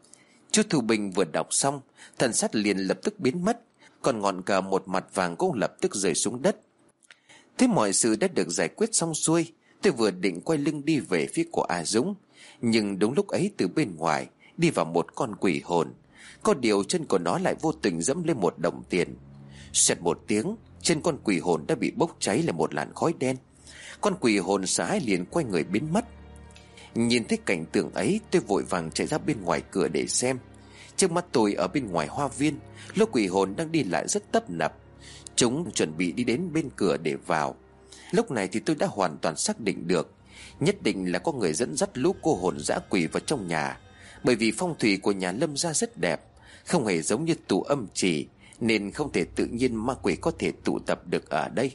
Chú Thu Bình vừa đọc xong, thần sát liền lập tức biến mất, còn ngọn cờ một mặt vàng cũng lập tức rơi xuống đất. Thế mọi sự đã được giải quyết xong xuôi, tôi vừa định quay lưng đi về phía của A Dũng, nhưng đúng lúc ấy từ bên ngoài đi vào một con quỷ hồn. Có điều chân của nó lại vô tình dẫm lên một đồng tiền. Xẹt một tiếng, chân con quỷ hồn đã bị bốc cháy là một làn khói đen. Con quỷ hồn sợ hãi liền quay người biến mất. Nhìn thấy cảnh tượng ấy, tôi vội vàng chạy ra bên ngoài cửa để xem. Trước mắt tôi ở bên ngoài hoa viên, lũ quỷ hồn đang đi lại rất tấp nập. Chúng chuẩn bị đi đến bên cửa để vào. Lúc này thì tôi đã hoàn toàn xác định được, nhất định là có người dẫn dắt lũ cô hồn dã quỷ vào trong nhà. Bởi vì phong thủy của nhà Lâm gia rất đẹp, không hề giống như tù âm chỉ, nên không thể tự nhiên ma quỷ có thể tụ tập được ở đây.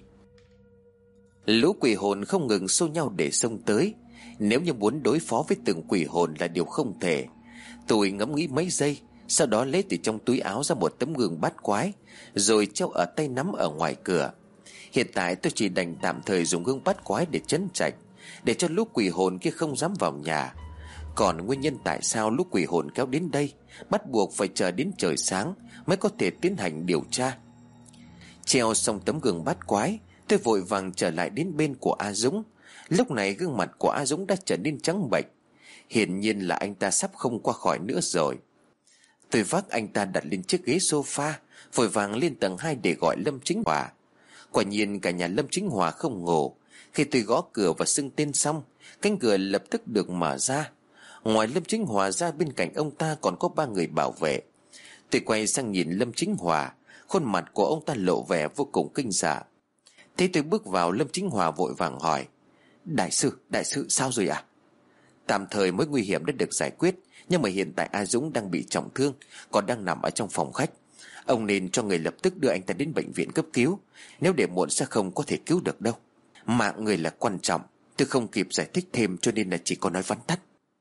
Lũ quỷ hồn không ngừng xô nhau để xông tới. Nếu như muốn đối phó với từng quỷ hồn là điều không thể. Tôi ngẫm nghĩ mấy giây, sau đó lấy từ trong túi áo ra một tấm gương bát quái, rồi treo ở tay nắm ở ngoài cửa. Hiện tại tôi chỉ đành tạm thời dùng gương bát quái để trấn trạch, để cho lũ quỷ hồn kia không dám vào nhà. Còn nguyên nhân tại sao lũ quỷ hồn kéo đến đây, bắt buộc phải chờ đến trời sáng mới có thể tiến hành điều tra. Treo xong tấm gương bát quái, tôi vội vàng trở lại đến bên của A Dũng. Lúc này gương mặt của A Dũng đã trở nên trắng bệch, hiển nhiên là anh ta sắp không qua khỏi nữa rồi. Tôi vác anh ta đặt lên chiếc ghế sofa, vội vàng lên tầng hai để gọi Lâm Chính Hòa. Quả nhiên cả nhà Lâm Chính Hòa không ngủ. Khi tôi gõ cửa và xưng tên xong, cánh cửa lập tức được mở ra. Ngoài Lâm Chính Hòa ra, bên cạnh ông ta còn có ba người bảo vệ. Tôi quay sang nhìn Lâm Chính Hòa. Khuôn mặt của ông ta lộ vẻ vô cùng kinh sợ. Thế tôi bước vào, Lâm Chính Hòa vội vàng hỏi: Đại sư, đại sư sao rồi ạ? À? Tạm thời mối nguy hiểm đã được giải quyết, nhưng mà hiện tại A Dũng đang bị trọng thương, còn đang nằm ở trong phòng khách. Ông nên cho người lập tức đưa anh ta đến bệnh viện cấp cứu. Nếu để muộn sẽ không có thể cứu được đâu. Mạng người là quan trọng. Tôi không kịp giải thích thêm cho nên là chỉ có nói vắn tắt.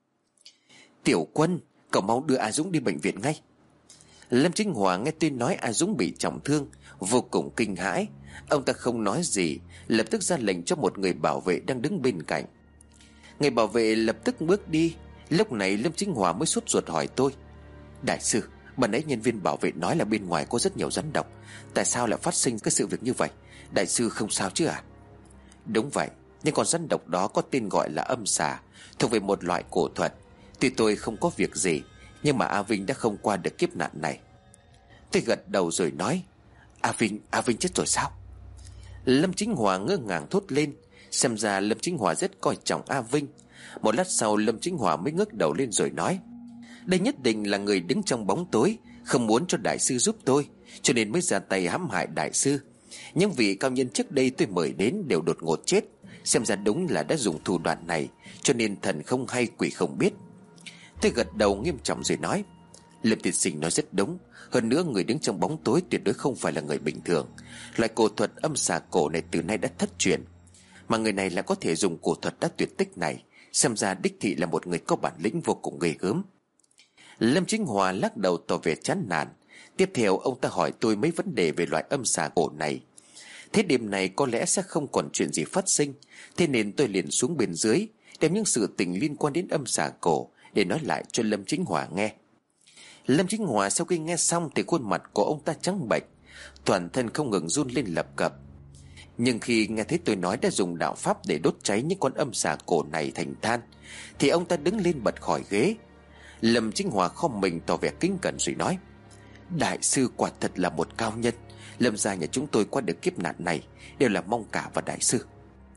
Tiểu Quân, cậu mau đưa A Dũng đi bệnh viện ngay. Lâm Chính Hòa nghe tôi nói A Dũng bị trọng thương, vô cùng kinh hãi. Ông ta không nói gì, lập tức ra lệnh cho một người bảo vệ đang đứng bên cạnh. Người bảo vệ lập tức bước đi. Lúc này Lâm Chính Hòa mới sốt ruột hỏi tôi: Đại sư, ban nãy nhân viên bảo vệ nói là bên ngoài có rất nhiều rắn độc, tại sao lại phát sinh cái sự việc như vậy? Đại sư không sao chứ à? Đúng vậy, nhưng con rắn độc đó có tên gọi là âm xà, thuộc về một loại cổ thuật. Tuy tôi không có việc gì, nhưng mà A Vinh đã không qua được kiếp nạn này. Tôi gật đầu rồi nói: A Vinh, A Vinh chết rồi sao? Lâm Chính Hòa ngơ ngàng thốt lên. Xem ra Lâm Chính Hòa rất coi trọng A Vinh. Một lát sau Lâm Chính Hòa mới ngước đầu lên rồi nói: Đây nhất định là người đứng trong bóng tối, không muốn cho đại sư giúp tôi, cho nên mới ra tay hãm hại đại sư. Những vị cao nhân trước đây tôi mời đến đều đột ngột chết. Xem ra đúng là đã dùng thủ đoạn này, cho nên thần không hay quỷ không biết. Tôi gật đầu nghiêm trọng rồi nói: Lâm tiên sinh nói rất đúng. Hơn nữa người đứng trong bóng tối tuyệt đối không phải là người bình thường. Loại cổ thuật âm xà cổ này từ nay đã thất truyền, mà người này lại có thể dùng cổ thuật đã tuyệt tích này. Xem ra đích thị là một người có bản lĩnh vô cùng ghê gớm. Lâm Chính Hòa lắc đầu tỏ vẻ chán nản. Tiếp theo ông ta hỏi tôi mấy vấn đề về loại âm xà cổ này. Thế đêm này có lẽ sẽ không còn chuyện gì phát sinh, thế nên tôi liền xuống bên dưới, đem những sự tình liên quan đến âm xà cổ để nói lại cho Lâm Chính Hòa nghe. Lâm Chính Hòa sau khi nghe xong thì khuôn mặt của ông ta trắng bệch, toàn thân không ngừng run lên lập cập. Nhưng khi nghe thấy tôi nói đã dùng đạo pháp để đốt cháy những con âm xà cổ này thành than, thì ông ta đứng lên bật khỏi ghế. Lâm Chính Hòa khom mình tỏ vẻ kính cẩn rồi nói: Đại sư quả thật là một cao nhân. Lâm gia nhà chúng tôi qua được kiếp nạn này đều là mong cả vào đại sư.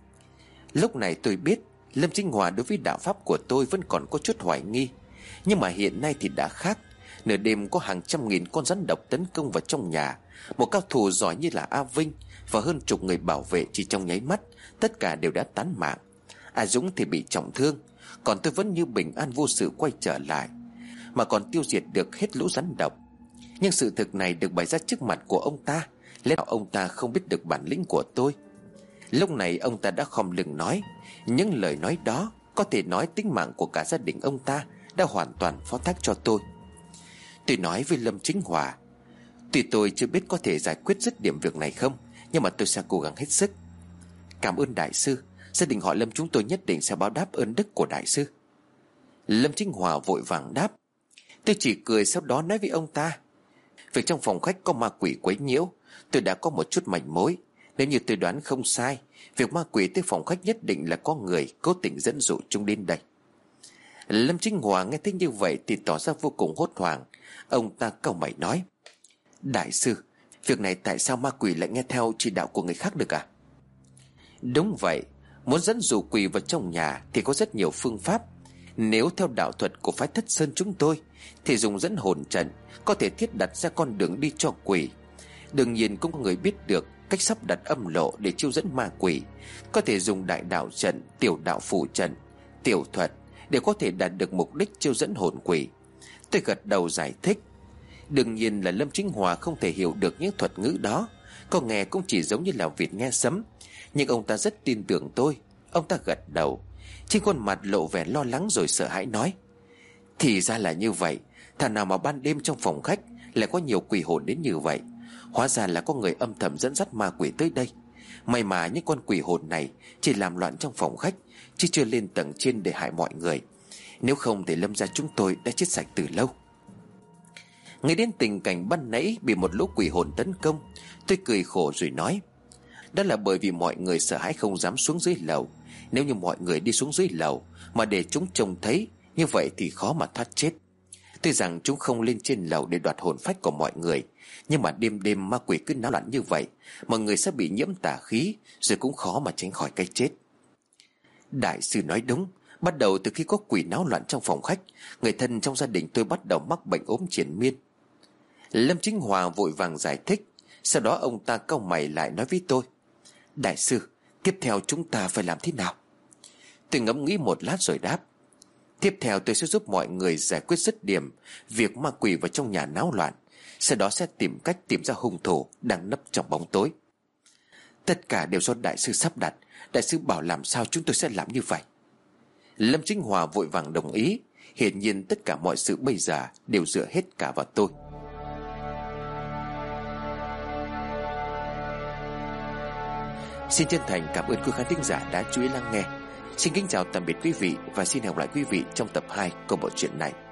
Lúc này tôi biết Lâm Chính Hòa đối với đạo pháp của tôi vẫn còn có chút hoài nghi, nhưng mà hiện nay thì đã khác. Nửa đêm có hàng trăm nghìn con rắn độc tấn công vào trong nhà. Một cao thủ giỏi như là A Vinh và hơn chục người bảo vệ chỉ trong nháy mắt, tất cả đều đã tán mạng. A Dũng thì bị trọng thương, còn tôi vẫn như bình an vô sự quay trở lại, mà còn tiêu diệt được hết lũ rắn độc. Nhưng sự thực này được bày ra trước mặt của ông ta, lẽ nào ông ta không biết được bản lĩnh của tôi? Lúc này ông ta đã khom lưng nói những lời nói đó, có thể nói tính mạng của cả gia đình ông ta đã hoàn toàn phó thác cho tôi. Tôi nói với Lâm Chính Hòa: Tuy tôi chưa biết có thể giải quyết dứt điểm việc này không, nhưng mà tôi sẽ cố gắng hết sức. Cảm ơn đại sư, gia đình họ Lâm chúng tôi nhất định sẽ báo đáp ơn đức của đại sư. Lâm Chính Hòa vội vàng đáp. Tôi chỉ cười, sau đó nói với ông ta: Việc trong phòng khách có ma quỷ quấy nhiễu, tôi đã có một chút manh mối. Nếu như tôi đoán không sai, việc ma quỷ tới phòng khách nhất định là có người cố tình dẫn dụ chúng đến đây. Lâm Chính Hòa nghe thấy như vậy thì tỏ ra vô cùng hốt hoảng. Ông ta cau mày nói: Đại sư, việc này tại sao ma quỷ lại nghe theo chỉ đạo của người khác được à? Đúng vậy, muốn dẫn dụ quỷ vào trong nhà thì có rất nhiều phương pháp. Nếu theo đạo thuật của phái Thất Sơn chúng tôi thì dùng dẫn hồn trận, có thể thiết đặt ra con đường đi cho quỷ. Đương nhiên cũng có người biết được cách sắp đặt âm lộ để chiêu dẫn ma quỷ. Có thể dùng đại đạo trận, tiểu đạo phủ trận, tiểu thuật để có thể đạt được mục đích chiêu dẫn hồn quỷ. Tôi gật đầu giải thích. Đương nhiên là Lâm Chính Hòa không thể hiểu được những thuật ngữ đó, có nghe cũng chỉ giống như là vịt nghe sấm. Nhưng ông ta rất tin tưởng tôi. Ông ta gật đầu, trên khuôn mặt lộ vẻ lo lắng rồi sợ hãi nói: Thì ra là như vậy. Thà nào mà ban đêm trong phòng khách lại có nhiều quỷ hồn đến như vậy. Hóa ra là có người âm thầm dẫn dắt ma quỷ tới đây. May mà những con quỷ hồn này chỉ làm loạn trong phòng khách, chứ chưa lên tầng trên để hại mọi người. Nếu không thì Lâm gia chúng tôi đã chết sạch từ lâu. Nghĩ đến tình cảnh ban nãy bị một lũ quỷ hồn tấn công, tôi cười khổ rồi nói: Đó là bởi vì mọi người sợ hãi không dám xuống dưới lầu. Nếu như mọi người đi xuống dưới lầu mà để chúng trông thấy, như vậy thì khó mà thoát chết. Tuy rằng chúng không lên trên lầu để đoạt hồn phách của mọi người, nhưng mà đêm đêm ma quỷ cứ náo loạn như vậy, mọi người sẽ bị nhiễm tà khí, rồi cũng khó mà tránh khỏi cái chết. Đại sư nói đúng. Bắt đầu từ khi có quỷ náo loạn trong phòng khách, người thân trong gia đình tôi bắt đầu mắc bệnh ốm triền miên. Lâm Chính Hòa vội vàng giải thích. Sau đó ông ta cau mày lại nói với tôi: Đại sư, tiếp theo chúng ta phải làm thế nào? Tôi ngẫm nghĩ một lát rồi đáp: Tiếp theo tôi sẽ giúp mọi người giải quyết dứt điểm việc ma quỷ vào trong nhà náo loạn. Sau đó sẽ tìm cách tìm ra hung thủ đang nấp trong bóng tối. Tất cả đều do đại sư sắp đặt. Đại sư bảo làm sao chúng tôi sẽ làm như vậy. Lâm Chính Hòa vội vàng đồng ý. Hiển nhiên tất cả mọi sự bây giờ đều dựa hết cả vào tôi. Xin chân thành cảm ơn quý khán thính giả đã chú ý lắng nghe. Xin kính chào tạm biệt quý vị và xin hẹn gặp lại quý vị trong tập hai của bộ truyện này.